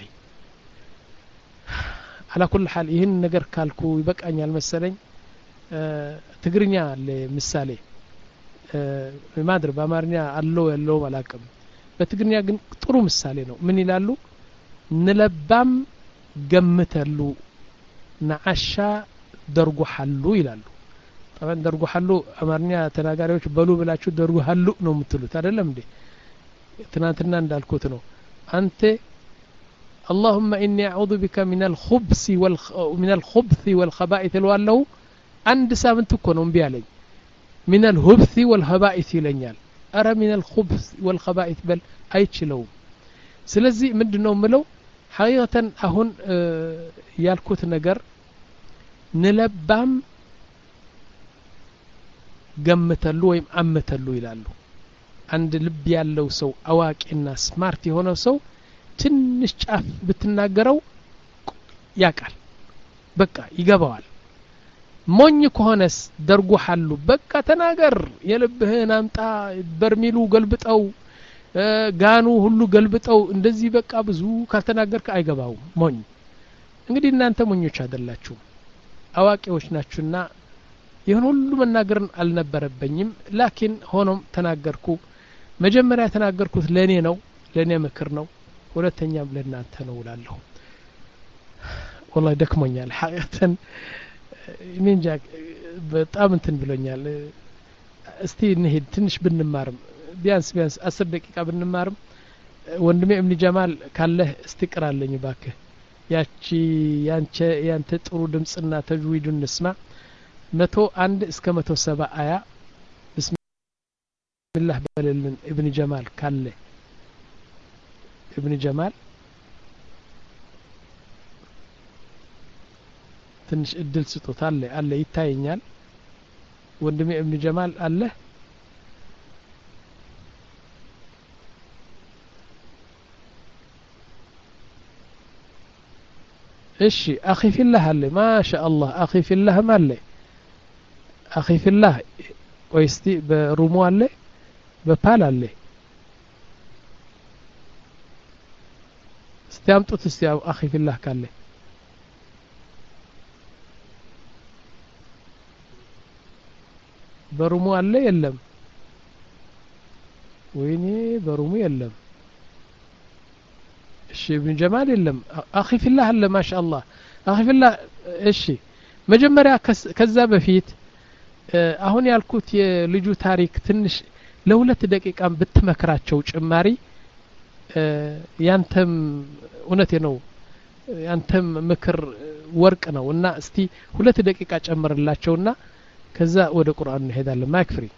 على كل حال ይህን ነገር ካልኩ ይበቃኛል መሰለኝ ትግርኛ ለምሳሌ ማድር በአማርኛ አለው ያለው አላቅም በትግርኛ ግን ጥሩ ምሳሌ ነው ምን ይላሉ ንለባም ገምተሉ ናዓሻ ደርጉ ሐሉ ይላሉ طبعا ደርጉ ሐሉ አማርኛ ተናጋሪዎች በሉ ብላችሁ ደርጉ ሐሉ ነው የምትሉት አይደለም እንዴ ትናንትና እንዳልኩት ነው አንተ اللهم اني اعوذ بك من الخبث والخ... من الخبث والخبائث والله አንድ ሳምንት እኮ ነው እምቢ አለኝ من الخبث والخبائث ይለኛል አረ من الخبث والخبائث በል አይችለውም ስለዚህ ምንድነው ምለው حقيقة አሁን ያልኩት ነገር ንለባም ገምተሉ ወይም አመተሉ ይላሉ አንድ ልብ ያለው ሰው አዋቂና ስማርት የሆነ ሰው ትንሽ ጫፍ ብትናገረው ያቃል በቃ ይገባዋል ሞኝ ከሆነስ ደርጉ ሐሉ በቃ ተናገር የልብህን አምጣ በርሚሉ ገልብጠው ጋኑ ሁሉ ገልብጠው እንደዚህ በቃ ብዙ ካልተናገርክ አይገባው ሞኝ እንግዲህ እናንተ ሞኞች አይደላችሁ አዋቂዎች ናችሁና ይሁን ሁሉ መናገርን አልነበረበኝም ላኪን ሆኖም ተናገርኩ መጀመሪያ ተናገርኩት ለኔ ነው ለኔ ምክር ነው ሁለተኛም ለእናንተ ነው እላለሁ والله ደክሞኛል حقيقة እንጃ በጣም እንትን ብሎኛል እስቲ እንሂድ ትንሽ ብንማርም ቢያንስ ቢያንስ አስር ደቂቃ ብንማርም ወንድሜ እብን ጀማል ካለህ እስቲ ቅራለኝ ባክህ ያቺ ያንቺ ያንተ ጥሩ ድምጽና ተጅዊዱን እንስማ መቶ አንድ እስከ መቶ ሰባ አያ ብስሚላህ በለልን እብን ጀማል ካለ እብን ጀማል ትንሽ እድል ስጦታ አለ አለ ይታየኛል ወንድሜ እብን ጀማል አለ እሺ አኺ ፊላህ አለ ማሻአላህ አኺ ፊላህ አለ አኺ ፊላህ ወይስቲ በሩሙ አለ በፓል አለ እስቲ አምጡት እስቲ አኺ ፊላህ ካለ በሩሙ አለ የለም ወይኔ በሩሙ የለም እሺ ኢብኑ ጀማል የለም አኺ ፊላህ አለ ማሻአላህ አኺ ፊላህ እሺ መጀመሪያ ከዛ በፊት አሁን ያልኩት የልጁ ታሪክ ትንሽ ለሁለት ደቂቃም ብትመክራቸው ጭማሪ ያንተም እውነቴ ነው ያንተም ምክር ወርቅ ነው እና እስቲ ሁለት ደቂቃ ጨምርላቸውና ከዛ ወደ ቁርአን እንሄዳለን ማክፍሪ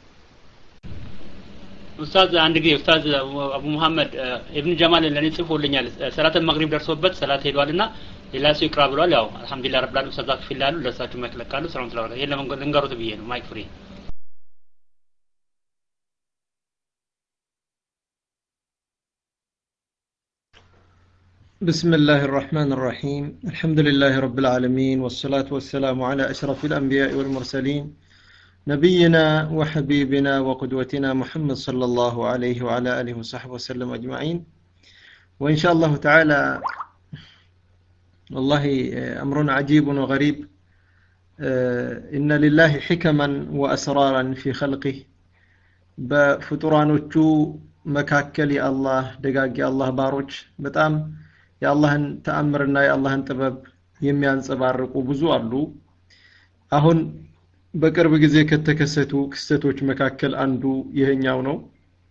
ኡስታዝ አንድ ጊዜ ኡስታዝ አቡ መሐመድ ኢብኑ ጀማል ለኔ ጽፎልኛል ሰላተ መግሪብ ደርሶበት ሰላት ሄዷልና ሌላ ሰው ይቅራ ብሏል ያው አልহামዱሊላህ ረብ العالمين ኡስታዝ አክፊል ያሉ ለሳችሁ ማይክለካሉ ሰላም ተላወራ የለም እንገሩት ብዬ ነው ማይክ ፍሪ بسم الله الرحمن الرحيم الحمد لله رب العالمين والصلاة والسلام على أشرف الأنبياء والمرسلين نبينا وحبيبنا وقدوتنا محمد صلى الله عليه وعلى آله وصحبه وسلم أجمعين وإن شاء الله تعالى والله أمر عجيب وغريب إن لله حكما وأسرارا في خلقه بفترانوچو مكاكل يا الله دقاق يا الله باروج بتام يا الله تأمرنا يا الله ጥበብ የሚያንጸባርቁ ብዙ አሉ አሁን በቅርብ ጊዜ ከተከሰቱ ክስተቶች መካከል አንዱ ይሄኛው ነው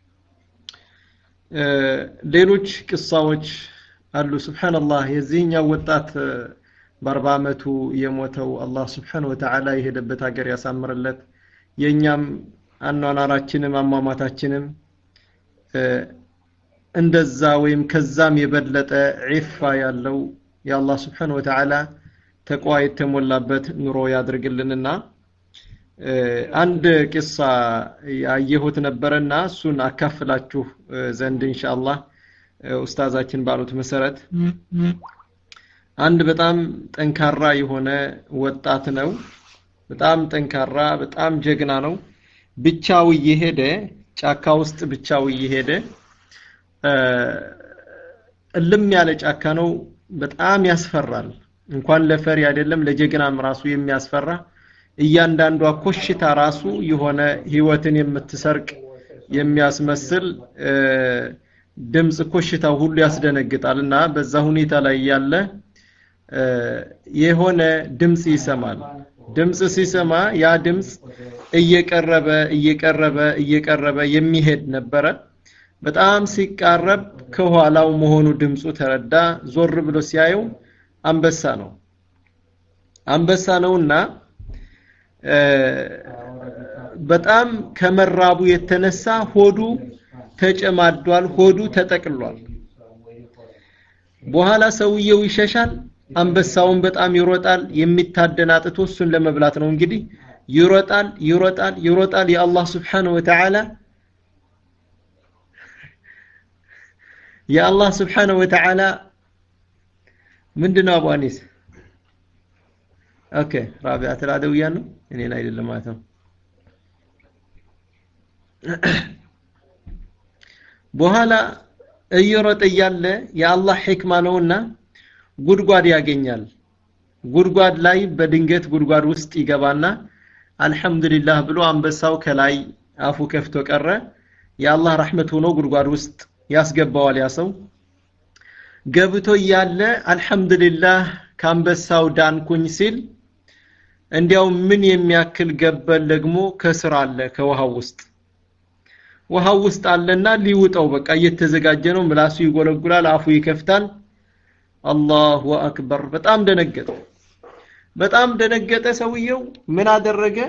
ሌሎች ቅሳዎች አሉ ሱብሃንአላህ የዚህኛው ወጣት በአርባ አመቱ የሞተው አላህ Subhanahu Wa Ta'ala የሄደበት ሀገር ያሳምርለት የኛም አኗኗራችንም አሟሟታችንም እንደዛ ወይም ከዛም የበለጠ ዒፋ ያለው የአላህ Subhanahu Wa Ta'ala ተቋ የተሞላበት ኑሮ ያድርግልንና አንድ ቅሳ ያየሁት ነበርና እሱን አካፍላችሁ ዘንድ ኢንሻአላህ ኡስታዛችን ባሉት መሰረት አንድ በጣም ጠንካራ የሆነ ወጣት ነው በጣም ጠንካራ በጣም ጀግና ነው ብቻው እየሄደ ጫካ ውስጥ ብቻው እየሄደ እልም ያለ ጫካ ነው በጣም ያስፈራል እንኳን ለፈሪ አይደለም ለጀግናም ራሱ የሚያስፈራ እያንዳንዷ ኮሽታ ራሱ የሆነ ህይወትን የምትሰርቅ የሚያስመስል ድምጽ ኮሽታው ሁሉ ያስደነግጣልና በዛ ሁኔታ ላይ ያለ የሆነ ድምጽ ይሰማል ድምጽ ሲሰማ ያ ድምጽ እየቀረበ እየቀረበ እየቀረበ የሚሄድ ነበረ በጣም ሲቃረብ ከኋላው መሆኑ ድምጹ ተረዳ ዞር ብሎ ሲያየው አንበሳ ነው አንበሳ ነውና በጣም ከመራቡ የተነሳ ሆዱ ተጨማዷል ሆዱ ተጠቅሏል በኋላ ሰውየው ይሸሻል አንበሳውን በጣም ይሮጣል የሚታደናጥቶ እሱን ለመብላት ነው እንግዲህ ይሮጣል ይሮጣል ይሮጣል የአላህ Subhanahu Wa Ta'ala የአላህ Subhanahu Wa Ta'ala ምንድነው አቡ አኒስ ኦኬ ራቢዓት አልአደውያ ነው እኔን አይደለም ማለት ነው በኋላ እየሮጠ ያለ የአላህ ህክማ ነውና ጉድጓድ ያገኛል ጉድጓድ ላይ በድንገት ጉድጓድ ውስጥ ይገባና አልহামዱሊላህ ብሎ አንበሳው ከላይ አፉ ከፍቶ ቀረ የአላህ ረህመት ሆኖ ጉድጓድ ውስጥ ያስገባዋል ያ ሰው ገብቶ ያለ አልহামዱሊላህ ካንበሳው ዳንኩኝ ሲል እንዲያው ምን የሚያክል ገበል ደግሞ ከስር አለ ከውሃው ውስጥ ውሃው ውስጥ አለና ሊውጣው በቃ እየተዘጋጀ ነው ምላሱ ይጎለጉላል አፉ ይከፍታል አላሁ አክበር በጣም ደነገጠ በጣም ደነገጠ ሰውየው ምን አደረገ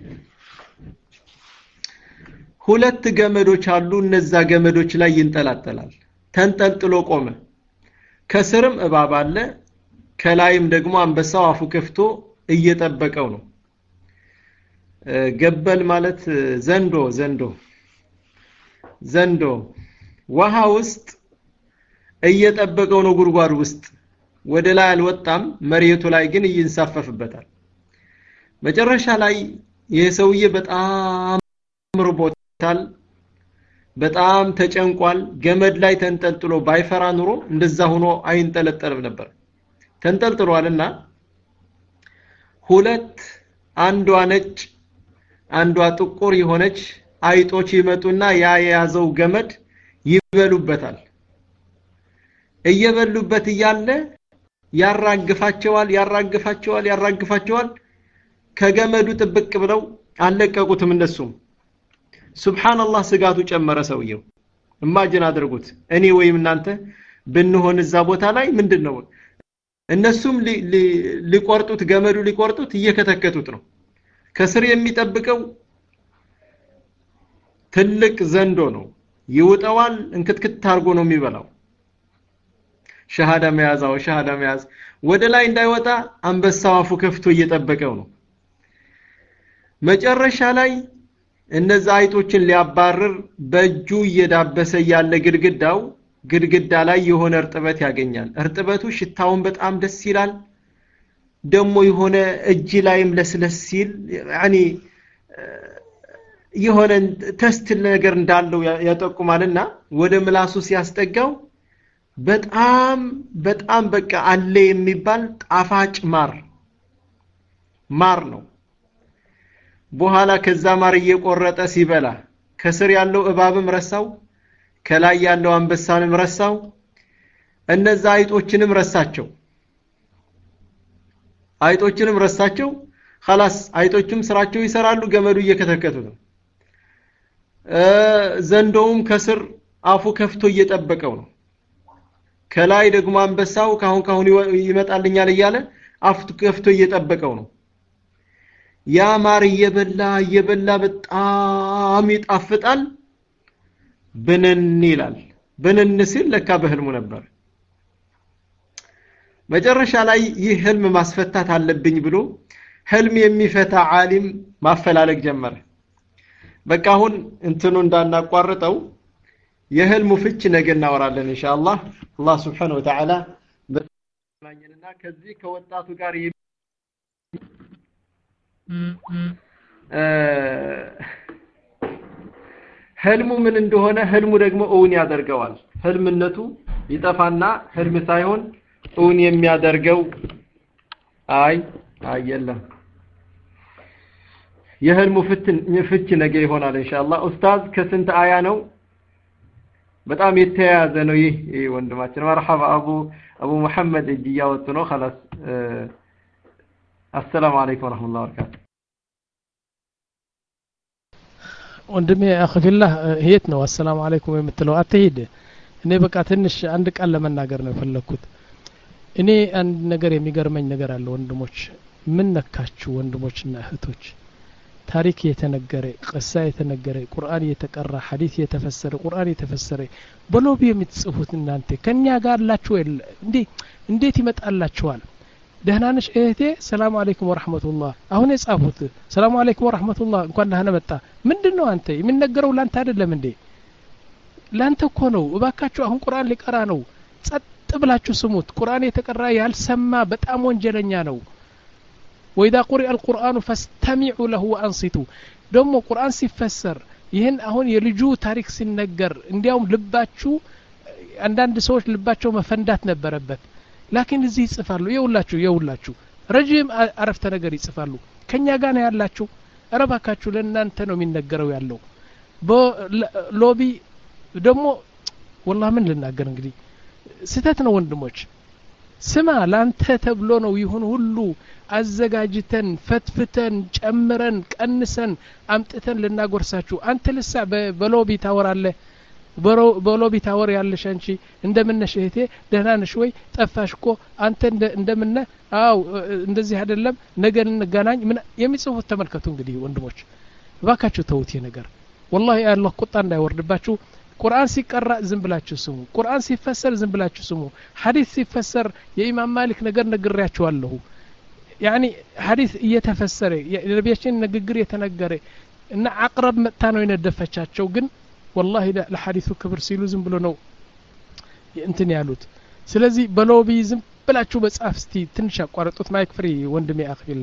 ሁለት ገመዶች አሉ እነዛ ገመዶች ላይ ይንጠላጠላል ተንጠልጥሎ ቆመ ከስርም እባብ አለ ከላይም ደግሞ አንበሳው አፉ ከፍቶ እየጠበቀው ነው ገበል ማለት ዘንዶ ዘንዶ ዘንዶ ውሃ ውስጥ እየጠበቀው ነው ጉድጓድ ውስጥ ወደ ላይ አልወጣም መሬቱ ላይ ግን ይንሳፈፍበታል መጨረሻ ላይ የሰውዬ በጣም ርቦታል በጣም ተጨንቋል ገመድ ላይ ተንጠልጥሎ ባይፈራ ኑሮ እንደዛ ሆኖ አይንጠለጠልም ነበር ተንጠልጥሏልና ሁለት አንዷ ነጭ አንዷ ጥቁር የሆነች አይጦች ይመጡና ያ የያዘው ገመድ ይበሉበታል እየበሉበት እያለ ያራግፋቸዋል ያራግፋቸዋል ያራግፋቸዋል ከገመዱ ጥብቅ ብለው አለቀቁትም እንደሱም ሱብሃንአላህ ስጋቱ ጨመረ ሰውየው ኢማጂን አድርጉት እኔ ወይም እናንተ ብንሆን እዛ ቦታ ላይ ምንድነው እነሱም ሊቆርጡት ገመዱ ሊቆርጡት እየከተከቱት ነው ከስር የሚጠብቀው ትልቅ ዘንዶ ነው ይውጣዋል እንክትክት አርጎ ነው የሚበላው ሸሃዳ መያዛው ሸሃዳ መያዝ ወደ ላይ እንዳይወጣ አንበሳው አፉ ከፍቶ እየጠበቀው ነው መጨረሻ ላይ እነዛ አይጦችን ሊያባርር በእጁ እየዳበሰ ያለ ግድግዳው ግድግዳ ላይ የሆነ እርጥበት ያገኛል እርጥበቱ ሽታውን በጣም ደስ ይላል ደሞ የሆነ እጅ ላይም ለስለስ ሲል يعني የሆነ ተስት ነገር እንዳለው ያጠቁማልና ወደ ምላሱ ሲያስጠጋው በጣም በጣም በቃ አለ የሚባል ጣፋጭ ማር ማር ነው በኋላ ከዛ ማር እየቆረጠ ሲበላ ከስር ያለው እባብም ረሳው ከላይ ያለው አንበሳንም ረሳው እነዛ አይጦችንም ረሳቸው አይጦችንም ረሳቸው خلاص አይጦችም ስራቸው ይሰራሉ ገመዱ እየከተከቱት ነው ዘንዶውም ከስር አፉ ከፍቶ እየጠበቀው ነው ከላይ ደግሞ አንበሳው ካሁን ካሁን ይመጣልኛል እያለ አፉ ከፍቶ እየጠበቀው ነው ያ ማር እየበላ እየበላ በጣም ይጣፍጣል ብንን ይላል ብንን ሲል ለካ በህልሙ ነበር መጨረሻ ላይ ይህ ህልም ማስፈታት አለብኝ ብሎ ህልም የሚፈታ ዓሊም ማፈላለግ ጀመረ በቃ አሁን እንትኑ እንዳናቋርጠው የህልሙ ፍች ነገ እናወራለን ኢንሻአላህ አላህ Subhanahu Wa Ta'ala በላኝና ከዚህ ከወጣቱ ጋር ህልሙ ምን እንደሆነ ህልሙ ደግሞ እውን ያደርገዋል ህልምነቱ ይጠፋና ህልም ሳይሆን እውን የሚያደርገው አይ አይየለም የህልሙ ፍትን ፍች ነገ ይሆናል ኢንሻአላህ ኡስታዝ ከስንት አያ ነው በጣም የተያያዘ ነው ይህ ወንድማችን መርሐባ አቡ አቡ መሐመድ እጅያው ነው خلاص السلام عليكم ورحمه الله وبركاته ወንድሜ አخፊላህ ሄት ነው السلام عليكم የምትለው አትሄድ እኔ በቃ ትንሽ አንድ ቃል ለመናገር ነው የፈለኩት እኔ አንድ ነገር የሚገርመኝ ነገር አለ ወንድሞች ምን ነካችሁ ወንድሞችና እህቶች ታሪክ የተነገረ ቅሳ የተነገረ ቁርአን የተቀራ ሐዲስ የተፈሰረ ቁርአን የተፈሰረ በሎቢ የምትጽፉት እናንተ ከኛ ጋር አላችሁ እንዴ እንዴት ይመጣላችኋል ደህና ነሽ እህቴ ሰላም አለይኩም ወራህመቱላህ አሁን የጻፉት ሰላም አለይኩም ወራህመቱላህ እንኳን ደህና መጣ ምንድነው አንተ የሚነገረው ላንተ አይደለም እንዴ ላንተ እኮ ነው እባካችሁ አሁን ቁርአን ሊቀራ ነው ጸጥ ብላችሁ ስሙት ቁርአን የተቀራ ያልሰማ በጣም ወንጀለኛ ነው وإذا قرئ القرآن فاستمعوا له وأنصتوا دم القرآن سيفسر ይህን አሁን የልጁ ታሪክ ሲነገር እንዲያውም ልባችሁ አንዳንድ ሰዎች ልባቸው መፈንዳት ነበረበት ላኪን እዚህ ይጽፋሉ ይውላችሁ ይውላችሁ ረጅም አረፍተ ነገር ይጽፋሉ ከኛ ጋር ነው ያላችሁ አረባካችሁ ለእናንተ ነው የሚነገረው ያለው በሎቢ ደግሞ والله ምን ልናገር እንግዲህ ስተት ነው ወንድሞች ስማ ላንተ ተብሎ ነው ይሁን ሁሉ አዘጋጅተን ፈትፍተን ጨምረን ቀንሰን አምጥተን ልናጎርሳችሁ አንተ ልሳ በሎቢ ታወራለ በሎቢ ታወር ያለሽ አንቺ እንደምነሽ እህቴ ደህና ነሽ ወይ ጠፋሽኮ አንተ እንደምነ አው እንደዚህ አይደለም ነገር እንገናኝ ምን የሚጽፉት ተመልከቱ እንግዲህ ወንድሞች ባካችሁ ተውት ነገር والله አላህ ቁጣ እንዳይወርድባችሁ ቁርአን ሲቀራ ዝም ብላችሁ ስሙ ቁርአን ሲፈሰር ዝም ብላችሁ ስሙ ሐዲስ ሲፈሰር የኢማም ማሊክ ነገር ነግሬያችኋለሁ يعني حديث እየተፈሰረ የነብያችን ንግግር የተነገረ እና አቅረብ መጣ ነው የነደፈቻቸው ግን والله ለሐዲሱ ክብር ሲሉ ዝም ብሎ ነው እንትን ያሉት ስለዚህ በሎቢ ዝም ብላችሁ በጻፍ እስቲ ትንሽ አቋርጡት ማይክ ፍሪ ወንድሜ አኽቢላ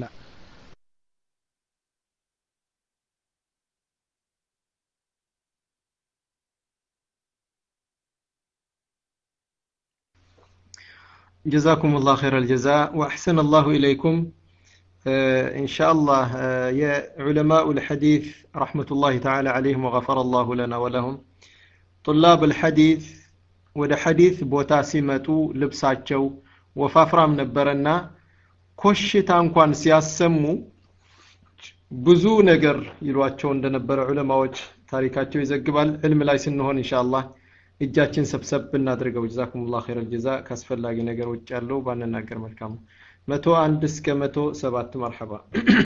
جزاكم الله خير الجزاء وأحسن الله إليكم إن شاء الله يا علماء الحديث رحمة الله تعالى عليهم وغفر الله لنا ولهم طلاب الحديث وده حديث بوتاسيمتو لبساتشو وفافرام نبرنا كوشتا እንኳን ሲያሰሙ ብዙ ነገር ይሏቸው እንደነበረ ዑለማዎች ታሪካቸው ይዘግባል ዕልም ላይ ስንሆን ኢንሻአላህ እጃችን ሰብሰብ እናድርገው ጀዛኩሙላህ ኸይረል ጀዛ ካስፈላጊ ነገር ውጭ ያለው ባንናገር መልካም መቶ አንድ እስከ መቶ ሰባት መርሐባ